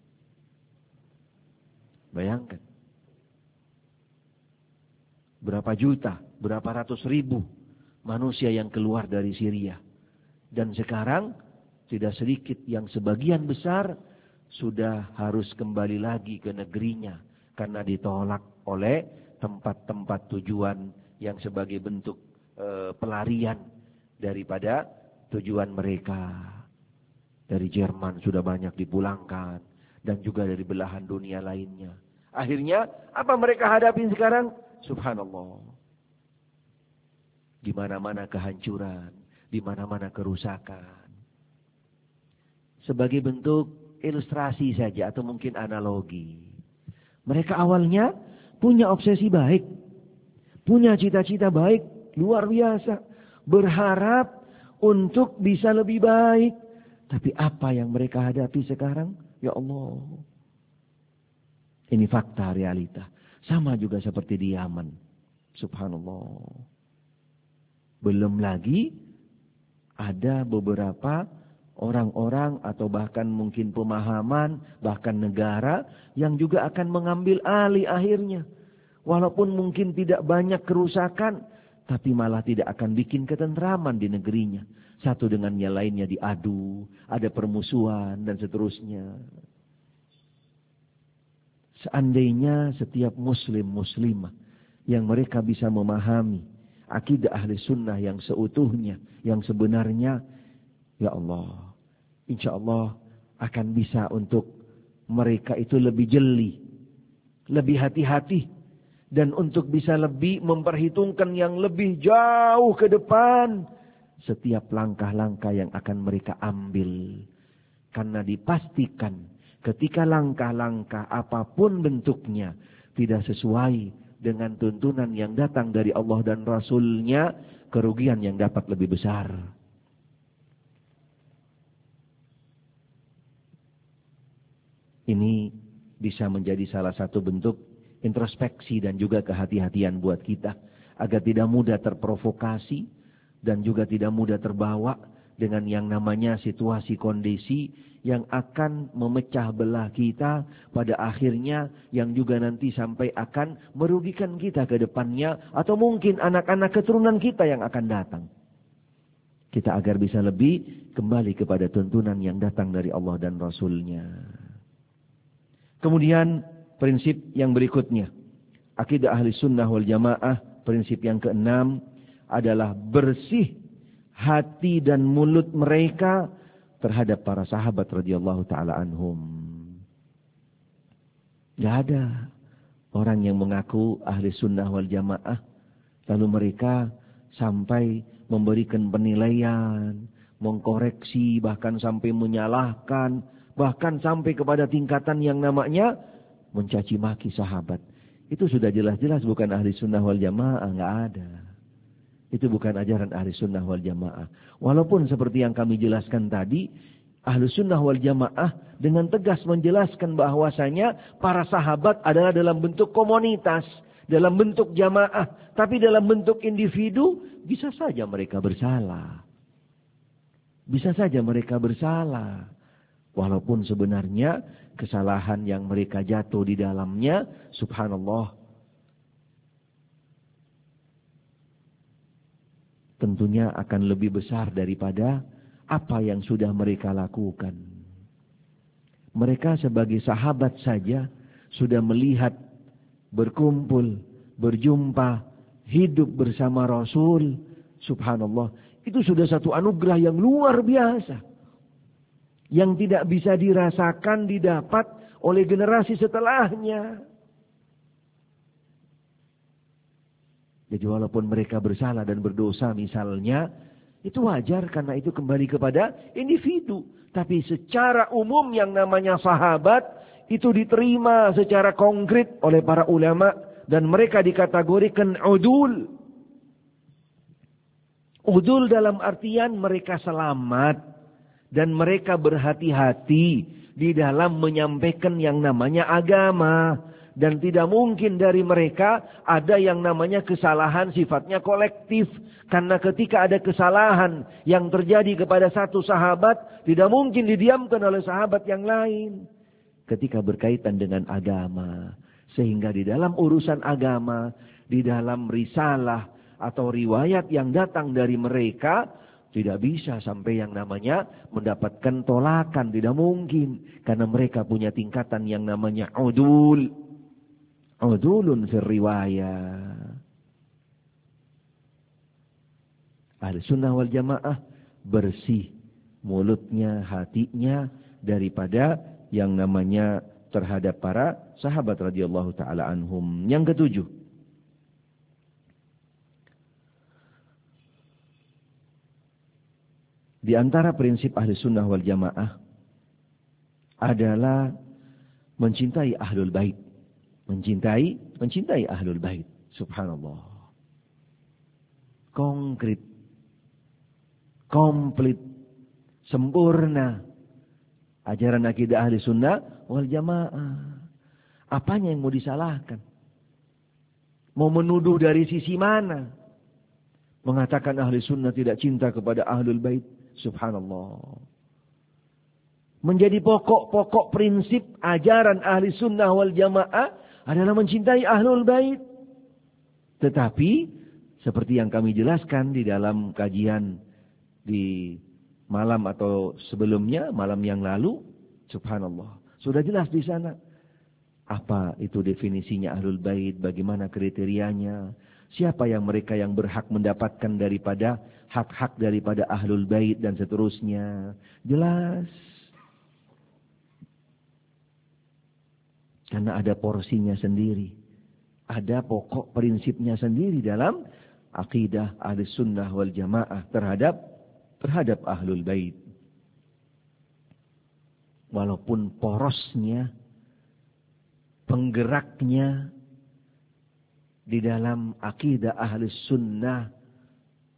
Bayangkan. Berapa juta, berapa ratus ribu manusia yang keluar dari Syria. Dan sekarang tidak sedikit yang sebagian besar sudah harus kembali lagi ke negerinya. Karena ditolak oleh tempat-tempat tujuan yang sebagai bentuk e, pelarian daripada tujuan mereka. Dari Jerman sudah banyak dipulangkan. Dan juga dari belahan dunia lainnya. Akhirnya apa mereka hadapi sekarang? Subhanallah. Di mana-mana kehancuran, di mana-mana kerusakan. Sebagai bentuk ilustrasi saja atau mungkin analogi. Mereka awalnya punya obsesi baik, punya cita-cita baik, luar biasa, berharap untuk bisa lebih baik. Tapi apa yang mereka hadapi sekarang? Ya Allah. Ini fakta realita. Sama juga seperti di Yaman. Subhanallah. Belum lagi ada beberapa orang-orang atau bahkan mungkin pemahaman, bahkan negara yang juga akan mengambil alih akhirnya. Walaupun mungkin tidak banyak kerusakan, tapi malah tidak akan bikin ketentraman di negerinya. Satu dengan yang lainnya diadu, ada permusuhan dan seterusnya. Seandainya setiap muslim muslimah yang mereka bisa memahami akidah ahli sunnah yang seutuhnya, yang sebenarnya, ya Allah, insya Allah akan bisa untuk mereka itu lebih jeli, lebih hati-hati, dan untuk bisa lebih memperhitungkan yang lebih jauh ke depan setiap langkah-langkah yang akan mereka ambil. Karena dipastikan ketika langkah-langkah apapun bentuknya tidak sesuai dengan tuntunan yang datang dari Allah dan Rasul-Nya, kerugian yang dapat lebih besar. Ini bisa menjadi salah satu bentuk introspeksi dan juga kehati-hatian buat kita, agar tidak mudah terprovokasi dan juga tidak mudah terbawa dengan yang namanya situasi kondisi yang akan memecah belah kita pada akhirnya, yang juga nanti sampai akan merugikan kita ke depannya, atau mungkin anak-anak keturunan kita yang akan datang. Kita agar bisa lebih kembali kepada tuntunan yang datang dari Allah dan Rasul-Nya. Kemudian prinsip yang berikutnya, akidah ahli sunnah wal jamaah, prinsip yang keenam adalah bersih hati dan mulut mereka terhadap para sahabat radhiyallahu taala anhum. Gak ada orang yang mengaku ahli sunnah wal jamaah lalu mereka sampai memberikan penilaian, mengkoreksi, bahkan sampai menyalahkan, bahkan sampai kepada tingkatan yang namanya mencaci maki sahabat. Itu sudah jelas-jelas bukan ahli sunnah wal jamaah, nggak ada. Itu bukan ajaran ahli sunnah wal jamaah. Walaupun seperti yang kami jelaskan tadi, ahli sunnah wal jamaah dengan tegas menjelaskan bahwasanya para sahabat adalah dalam bentuk komunitas, dalam bentuk jamaah, tapi dalam bentuk individu bisa saja mereka bersalah. Bisa saja mereka bersalah. Walaupun sebenarnya kesalahan yang mereka jatuh di dalamnya, subhanallah, tentunya akan lebih besar daripada apa yang sudah mereka lakukan. Mereka sebagai sahabat saja sudah melihat, berkumpul, berjumpa, hidup bersama Rasul. Subhanallah, itu sudah satu anugerah yang luar biasa, yang tidak bisa dirasakan, didapat oleh generasi setelahnya. Jadi walaupun mereka bersalah dan berdosa misalnya, itu wajar karena itu kembali kepada individu. Tapi secara umum yang namanya sahabat itu diterima secara konkret oleh para ulama dan mereka dikategorikan udul. Udul dalam artian mereka selamat dan mereka berhati-hati di dalam menyampaikan yang namanya agama. Dan tidak mungkin dari mereka ada yang namanya kesalahan sifatnya kolektif. Karena ketika ada kesalahan yang terjadi kepada satu sahabat, tidak mungkin didiamkan oleh sahabat yang lain. Ketika berkaitan dengan agama. Sehingga di dalam urusan agama, di dalam risalah atau riwayat yang datang dari mereka, tidak bisa sampai yang namanya mendapatkan tolakan. Tidak mungkin. Karena mereka punya tingkatan yang namanya udul. Udulun fil riwayah. Ahli sunnah wal jamaah bersih mulutnya, hatinya daripada yang namanya terhadap para sahabat radhiyallahu taala anhum. Yang ketujuh, di antara prinsip ahli sunnah wal jamaah adalah mencintai ahlul bait. Mencintai, mencintai ahlul bait. Subhanallah. Konkret. Komplit. Sempurna. Ajaran akidah ahli sunnah wal jamaah. Apanya yang mau disalahkan? Mau menuduh dari sisi mana? Mengatakan ahli sunnah tidak cinta kepada ahlul bait. Subhanallah. Menjadi pokok-pokok prinsip ajaran ahli sunnah wal jamaah adalah mencintai ahlul bait. Tetapi seperti yang kami jelaskan di dalam kajian di malam atau sebelumnya, malam yang lalu, subhanallah, sudah jelas di sana. Apa itu definisinya ahlul bait, bagaimana kriterianya, siapa yang mereka yang berhak mendapatkan daripada hak-hak daripada ahlul bait dan seterusnya. Jelas. Karena ada porsinya sendiri. Ada pokok prinsipnya sendiri dalam akidah ahli sunnah wal jamaah terhadap terhadap ahlul bait. Walaupun porosnya, penggeraknya di dalam akidah ahli sunnah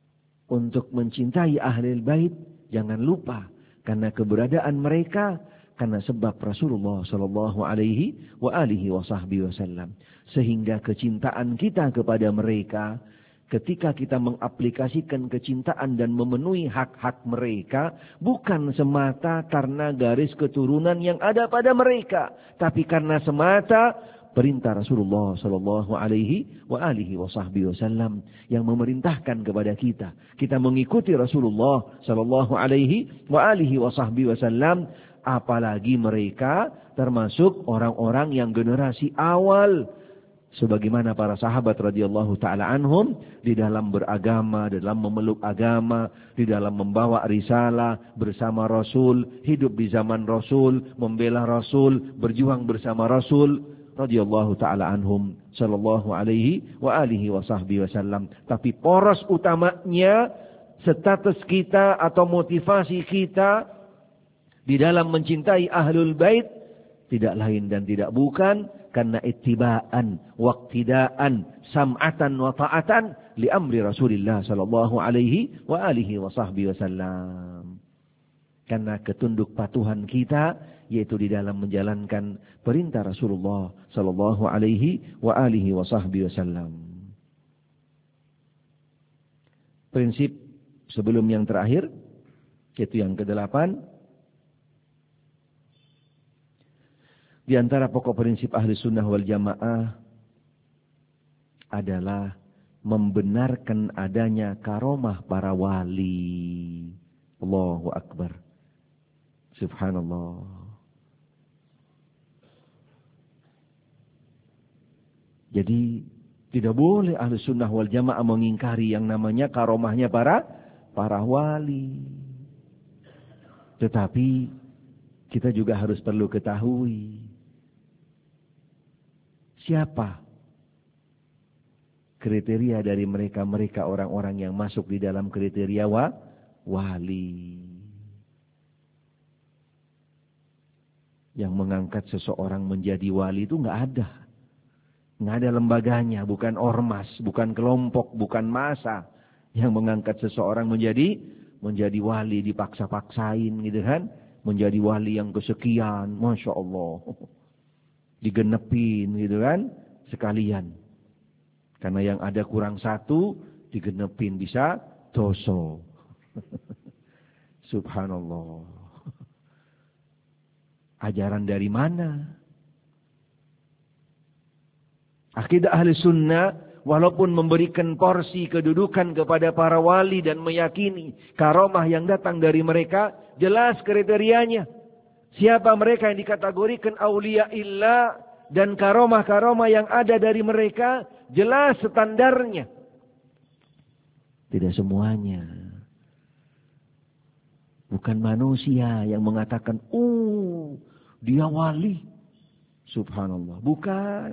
untuk mencintai ahlul bait, jangan lupa. Karena keberadaan mereka, karena sebab Rasulullah sallallahu alaihi wa alihi wasallam. Sehingga kecintaan kita kepada mereka, ketika kita mengaplikasikan kecintaan dan memenuhi hak-hak mereka, bukan semata karena garis keturunan yang ada pada mereka, tapi karena semata perintah Rasulullah sallallahu alaihi wa alihi wasallam yang memerintahkan kepada kita. Kita mengikuti Rasulullah sallallahu alaihi wa alihi wasallam, apalagi mereka termasuk orang-orang yang generasi awal. Sebagaimana para sahabat radhiyallahu ta'ala anhum, di dalam beragama, dalam memeluk agama, di dalam membawa risalah bersama Rasul, hidup di zaman Rasul, membela Rasul, berjuang bersama Rasul, radhiyallahu ta'ala anhum, sallallahu alaihi wa alihi wa sahbihi wasallam. Tapi poros utamanya, status kita atau motivasi kita di dalam mencintai Ahlul Bait, tidak lain dan tidak bukan karena ittiba'an, waqtida'an, sam'atan wa ta'atan li amri Rasulillah sallallahu alaihi wa alihi wa sahbihi wasallam. Karena ketunduk patuhan kita yaitu di dalam menjalankan perintah Rasulullah sallallahu alaihi wa alihi wa sahbihi wasallam. Prinsip sebelum yang terakhir, yaitu yang kedelapan. Di antara pokok prinsip ahli sunnah wal jamaah adalah membenarkan adanya karomah para wali. Allahu Akbar. Subhanallah. Jadi tidak boleh ahli sunnah wal jamaah mengingkari yang namanya karomahnya para para wali. Tetapi kita juga harus perlu ketahui siapa kriteria dari mereka-mereka orang-orang yang masuk di dalam kriteria wa, wali. Yang mengangkat seseorang menjadi wali itu nggak ada. Nggak ada lembaganya, bukan ormas, bukan kelompok, bukan massa yang mengangkat seseorang menjadi menjadi wali dipaksa-paksain gitu kan. Menjadi wali yang kesekian, Masya Allah. Digenepin gitu kan, sekalian. Karena yang ada kurang satu, digenepin bisa doso. Subhanallah. Ajaran dari mana? Akidah ahli sunnah, walaupun memberikan porsi kedudukan kepada para wali dan meyakini karomah yang datang dari mereka, jelas kriterianya. Siapa mereka yang dikategorikan aulia illah dan karomah-karomah yang ada dari mereka, jelas standarnya. Tidak semuanya. Bukan manusia yang mengatakan, oh dia wali. Subhanallah. Bukan.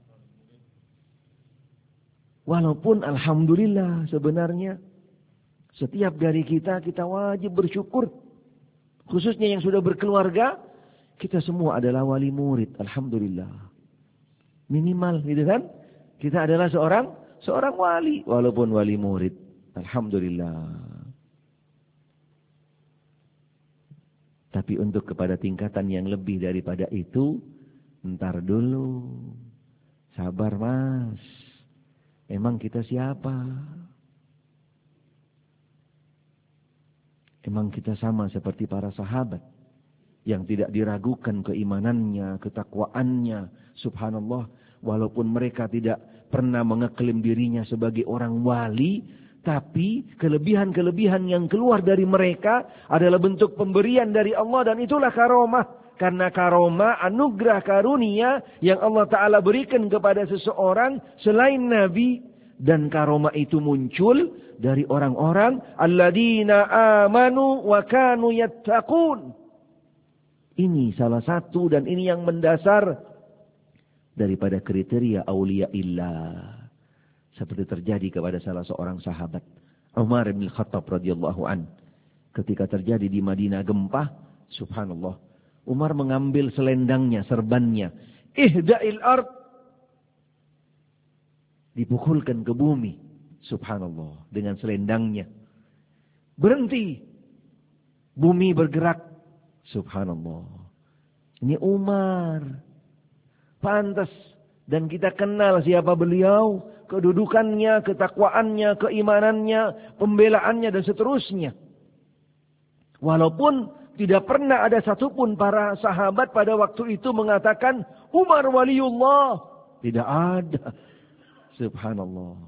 Walaupun alhamdulillah sebenarnya setiap dari kita, kita wajib bersyukur. Khususnya yang sudah berkeluarga, kita semua adalah wali murid. Alhamdulillah. Minimal gitu kan. Kita adalah seorang seorang wali. Walaupun wali murid. Alhamdulillah. Tapi untuk kepada tingkatan yang lebih daripada itu, ntar dulu. Sabar mas. Emang kita siapa? Emang kita sama seperti para sahabat yang tidak diragukan keimanannya, ketakwaannya. Subhanallah, walaupun mereka tidak pernah mengeklaim dirinya sebagai orang wali, tapi kelebihan-kelebihan yang keluar dari mereka adalah bentuk pemberian dari Allah dan itulah karomah. Karena karomah, anugerah karunia yang Allah Ta'ala berikan kepada seseorang selain Nabi. Dan karomah itu muncul dari orang-orang alladzina amanu wa kanu yattaqun. Ini salah satu dan ini yang mendasar daripada kriteria aulia illah. Seperti terjadi kepada salah seorang sahabat, Umar bin Khattab radhiyallahu an. Ketika terjadi di Madinah gempa, subhanallah, Umar mengambil selendangnya, serbannya, ihda'il ard, dipukulkan ke bumi, subhanallah, dengan selendangnya. Berhenti, bumi bergerak, subhanallah. Ini Umar. Pantas. Dan kita kenal siapa beliau. Kedudukannya, ketakwaannya, keimanannya, pembelaannya dan seterusnya. Walaupun tidak pernah ada satupun para sahabat pada waktu itu mengatakan Umar waliullah. Tidak ada. Subhanallah.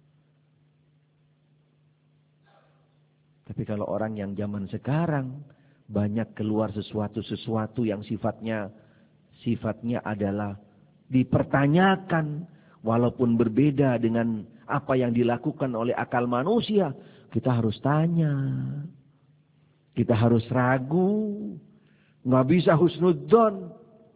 Tapi kalau orang yang zaman sekarang banyak keluar sesuatu-sesuatu yang sifatnya sifatnya adalah dipertanyakan walaupun berbeda dengan apa yang dilakukan oleh akal manusia, kita harus tanya. Kita harus ragu. Nggak bisa husnudzon.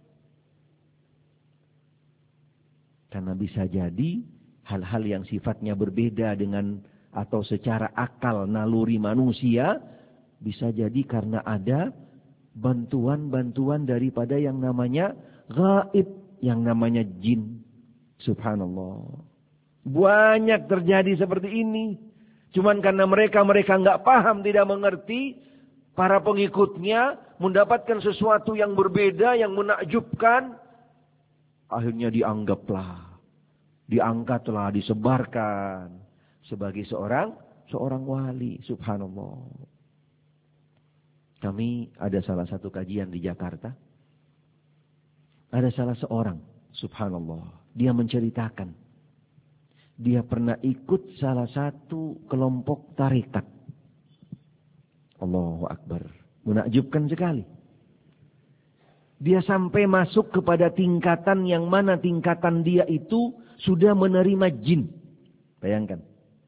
Karena bisa jadi hal-hal yang sifatnya berbeda dengan atau secara akal naluri manusia, bisa jadi karena ada bantuan-bantuan daripada yang namanya gaib, yang namanya jin. Subhanallah. Banyak terjadi seperti ini. Cuman karena mereka-mereka nggak paham, tidak mengerti, para pengikutnya mendapatkan sesuatu yang berbeda, yang menakjubkan. Akhirnya dianggaplah, diangkatlah, disebarkan sebagai seorang seorang wali. Subhanallah. Kami ada salah satu kajian di Jakarta. Ada salah seorang, subhanallah, dia menceritakan dia pernah ikut salah satu kelompok tarekat. Allahu Akbar. Menakjubkan sekali. Dia sampai masuk kepada tingkatan yang mana tingkatan dia itu sudah menerima jin. Bayangkan.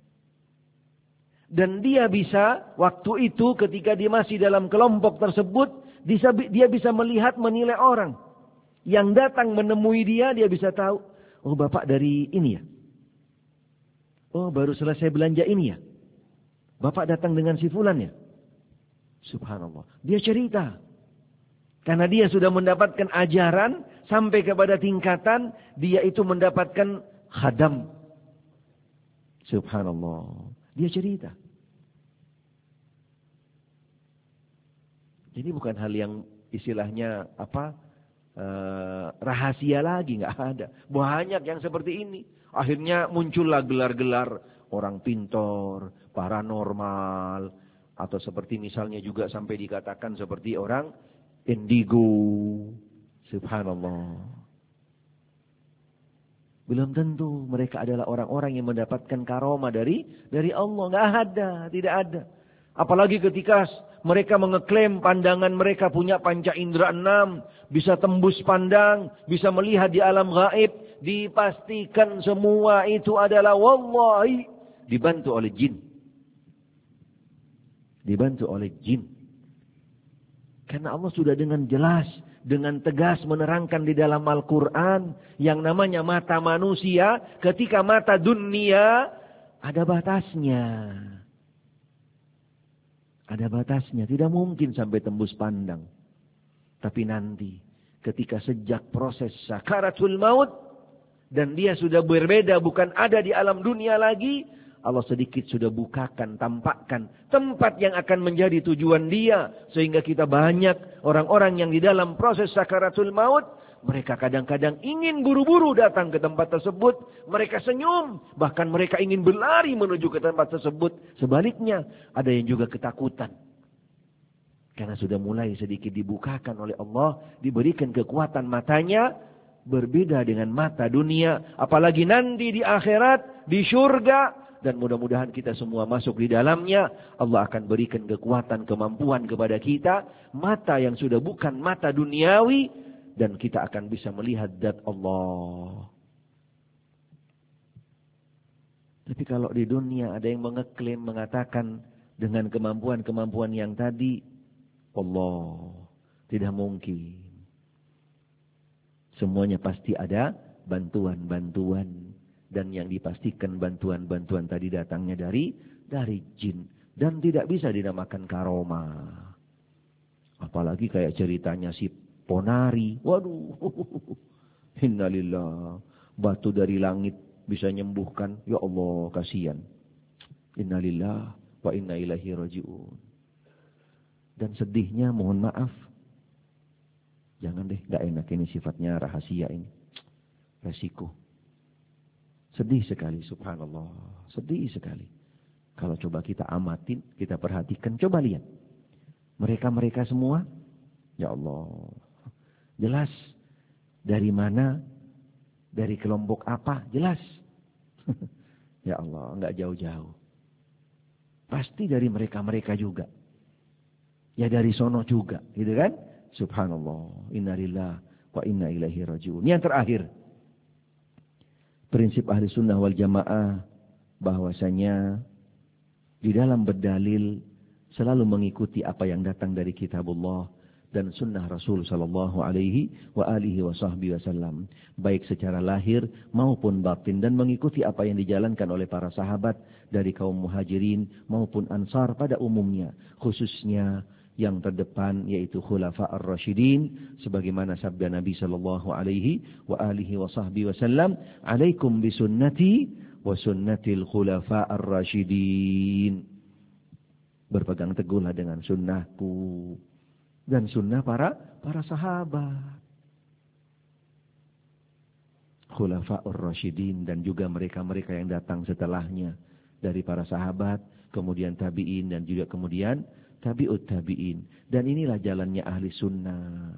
Dan dia bisa, waktu itu ketika dia masih dalam kelompok tersebut, dia bisa melihat, menilai orang. Yang datang menemui dia, dia bisa tahu. Oh, Bapak dari ini ya? Oh, baru selesai belanja ini ya? Bapak datang dengan si fulan ya? Subhanallah. Dia cerita. Karena dia sudah mendapatkan ajaran sampai kepada tingkatan dia itu mendapatkan khadam. Subhanallah. Dia cerita. Jadi bukan hal yang istilahnya apa eh, rahasia lagi, nggak ada. Banyak yang seperti ini. Akhirnya muncullah gelar-gelar orang pintor, paranormal, atau seperti misalnya juga sampai dikatakan seperti orang indigo. Subhanallah. Belum tentu mereka adalah orang-orang yang mendapatkan karomah dari dari Allah. Nggak ada, tidak ada. Apalagi ketika mereka mengeklaim pandangan mereka punya panca indera enam, bisa tembus pandang, bisa melihat di alam gaib, dipastikan semua itu adalah wallahi dibantu oleh jin. Dibantu oleh jin. Karena Allah sudah dengan jelas, dengan tegas menerangkan di dalam Al-Quran yang namanya mata manusia, ketika mata dunia ada batasnya. Ada batasnya, tidak mungkin sampai tembus pandang. Tapi nanti ketika sejak proses sakaratul maut dan dia sudah berbeda, bukan ada di alam dunia lagi, Allah sedikit sudah bukakan, tampakkan tempat yang akan menjadi tujuan dia. Sehingga kita banyak orang-orang yang di dalam proses sakaratul maut, mereka kadang-kadang ingin buru-buru datang ke tempat tersebut. Mereka senyum, bahkan mereka ingin berlari menuju ke tempat tersebut. Sebaliknya, ada yang juga ketakutan. Karena sudah mulai sedikit dibukakan oleh Allah, diberikan kekuatan matanya, berbeda dengan mata dunia. Apalagi nanti di akhirat, di surga. Dan mudah-mudahan kita semua masuk di dalamnya. Allah akan berikan kekuatan, kemampuan kepada kita. Mata yang sudah bukan mata duniawi. Dan kita akan bisa melihat zat Allah. Tapi kalau di dunia ada yang mengeklaim, mengatakan dengan kemampuan-kemampuan yang tadi, Allah, tidak mungkin. Semuanya pasti ada bantuan-bantuan. Dan yang dipastikan bantuan-bantuan tadi datangnya dari dari jin. Dan tidak bisa dinamakan karomah. Apalagi kayak ceritanya si Ponari. Waduh. Innalillah. Batu dari langit bisa nyembuhkan. Ya Allah, kasihan. Innalillah wa inna ilaihi raji'un. Dan sedihnya, mohon maaf, Jangan deh, gak enak ini sifatnya rahasia ini. Resiko. Sedih sekali, subhanallah. Sedih sekali. Kalau coba kita amatin, kita perhatikan, coba lihat. Mereka-mereka semua, ya Allah. Jelas. Dari mana, dari kelompok apa, jelas. Ya Allah, gak jauh-jauh. Pasti dari mereka-mereka juga. Ya dari sono juga, gitu kan? Subhanallah, innalillah wa inna ilaihi raji'un. Yang terakhir, prinsip ahli sunnah wal jamaah bahwasanya di dalam berdalil selalu mengikuti apa yang datang dari kitabullah dan sunnah Rasul sallallahu alaihi wa alihi wa sahbihi wasallam, baik secara lahir maupun batin, dan mengikuti apa yang dijalankan oleh para sahabat dari kaum muhajirin maupun ansar pada umumnya, khususnya yang terdepan yaitu khulafa ar-rasyidin, sebagaimana sabda Nabi sallallahu alaihi wa alihi wa sahbihi wasallam, "Alaikum bisunnati wa sunnatil khulafa ar-rasyidin." Berpegang teguhlah dengan sunnahku dan sunnah para para sahabat. Khulafa ar-rasyidin dan juga mereka-mereka yang datang setelahnya dari para sahabat, kemudian tabi'in dan juga kemudian tabi'ut tabi'in. Dan inilah jalannya ahli sunnah.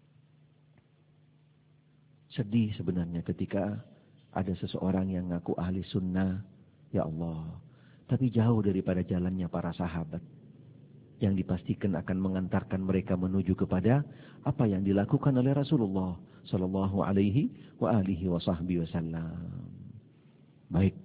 Sedih sebenarnya ketika ada seseorang yang ngaku ahli sunnah, ya Allah, tapi jauh daripada jalannya para sahabat, yang dipastikan akan mengantarkan mereka menuju kepada apa yang dilakukan oleh Rasulullah sallallahu alaihi wa alihi wa sahbihi wasallam. Baik.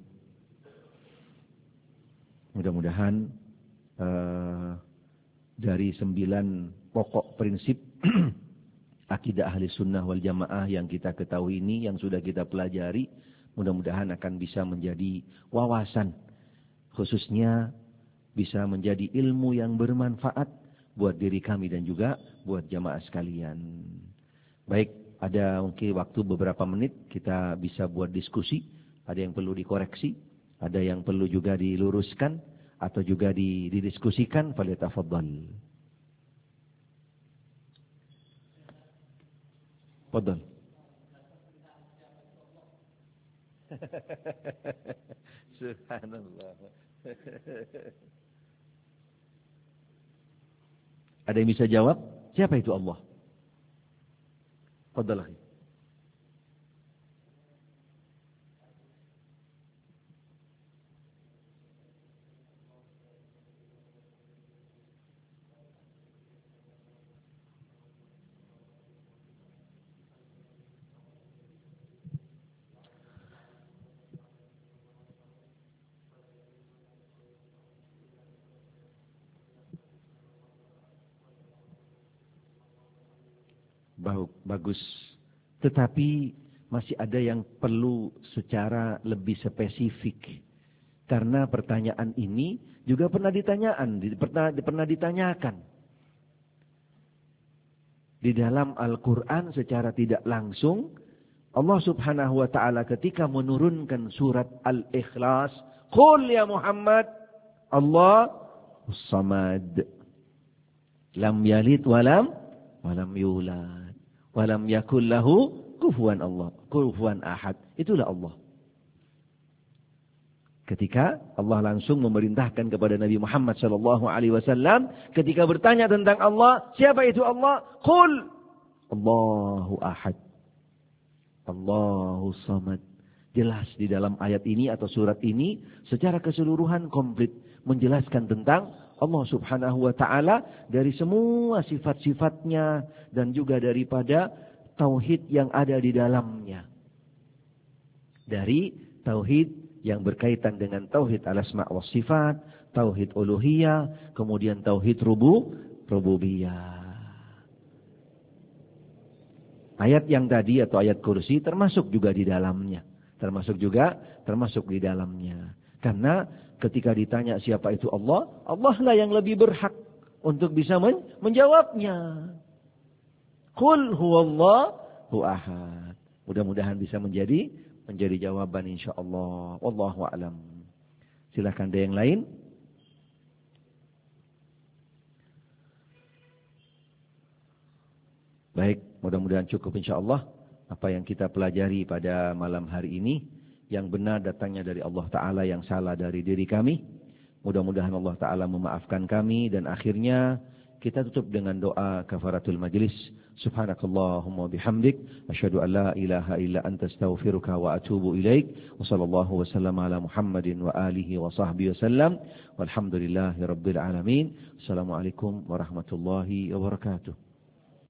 Mudah-mudahan uh, dari sembilan pokok prinsip akidah ahli sunnah wal jamaah yang kita ketahui ini, yang sudah kita pelajari, mudah-mudahan akan bisa menjadi wawasan, khususnya bisa menjadi ilmu yang bermanfaat buat diri kami dan juga buat jamaah sekalian. Baik, ada mungkin waktu beberapa menit kita bisa buat diskusi, ada yang perlu dikoreksi, ada yang perlu juga diluruskan, atau juga didiskusikan, falyatafaddal. Fadhal. Subhanallah. Ada yang bisa jawab? Siapa itu Allah? Fadhal. Bagus. Tetapi masih ada yang perlu secara lebih spesifik. Karena pertanyaan ini juga pernah ditanyaan, pernah, pernah ditanyakan. Di dalam Al-Quran secara tidak langsung, Allah subhanahu wa ta'ala ketika menurunkan surat Al-Ikhlas, Qul ya Muhammad, Allahus samad, lam yalid walam walam yulad, walam yakul lahu kufuwan Allah, kufuwan ahad. Itulah Allah. Ketika Allah langsung memerintahkan kepada Nabi Muhammad sallallahu alaihi wasallam ketika bertanya tentang Allah, siapa itu Allah? Qul Allahu ahad, Allahus samad. Jelas di dalam ayat ini atau surat ini secara keseluruhan komplit menjelaskan tentang Allah subhanahu wa ta'ala dari semua sifat-sifatnya dan juga daripada tauhid yang ada di dalamnya. Dari tauhid yang berkaitan dengan tauhid al-asma' wa sifat, tauhid uluhiyah, kemudian tauhid rubu, rububiyah. Ayat yang tadi atau ayat kursi termasuk juga di dalamnya. Termasuk juga, termasuk di dalamnya. Karena ketika ditanya siapa itu Allah, Allah lah yang lebih berhak untuk bisa men- menjawabnya. Qul huwallahu ahad. Mudah-mudahan bisa menjadi menjadi jawaban insyaallah. Wallahu a'lam. Silakan ada yang lain. Baik. Baik, mudah-mudahan cukup insyaAllah apa yang kita pelajari pada malam hari ini. Yang benar datangnya dari Allah Ta'ala, yang salah dari diri kami. Mudah-mudahan Allah Ta'ala memaafkan kami. Dan akhirnya kita tutup dengan doa kafaratul majlis. Subhanakallahumma bihamdik. Asyhadu an la ilaha illa anta astaghfiruka wa atubu ilaik. Wa sallallahu wa sallam ala Muhammadin wa alihi wa sahbihi wa sallam. Walhamdulillahi rabbil alamin. Assalamualaikum warahmatullahi wabarakatuh.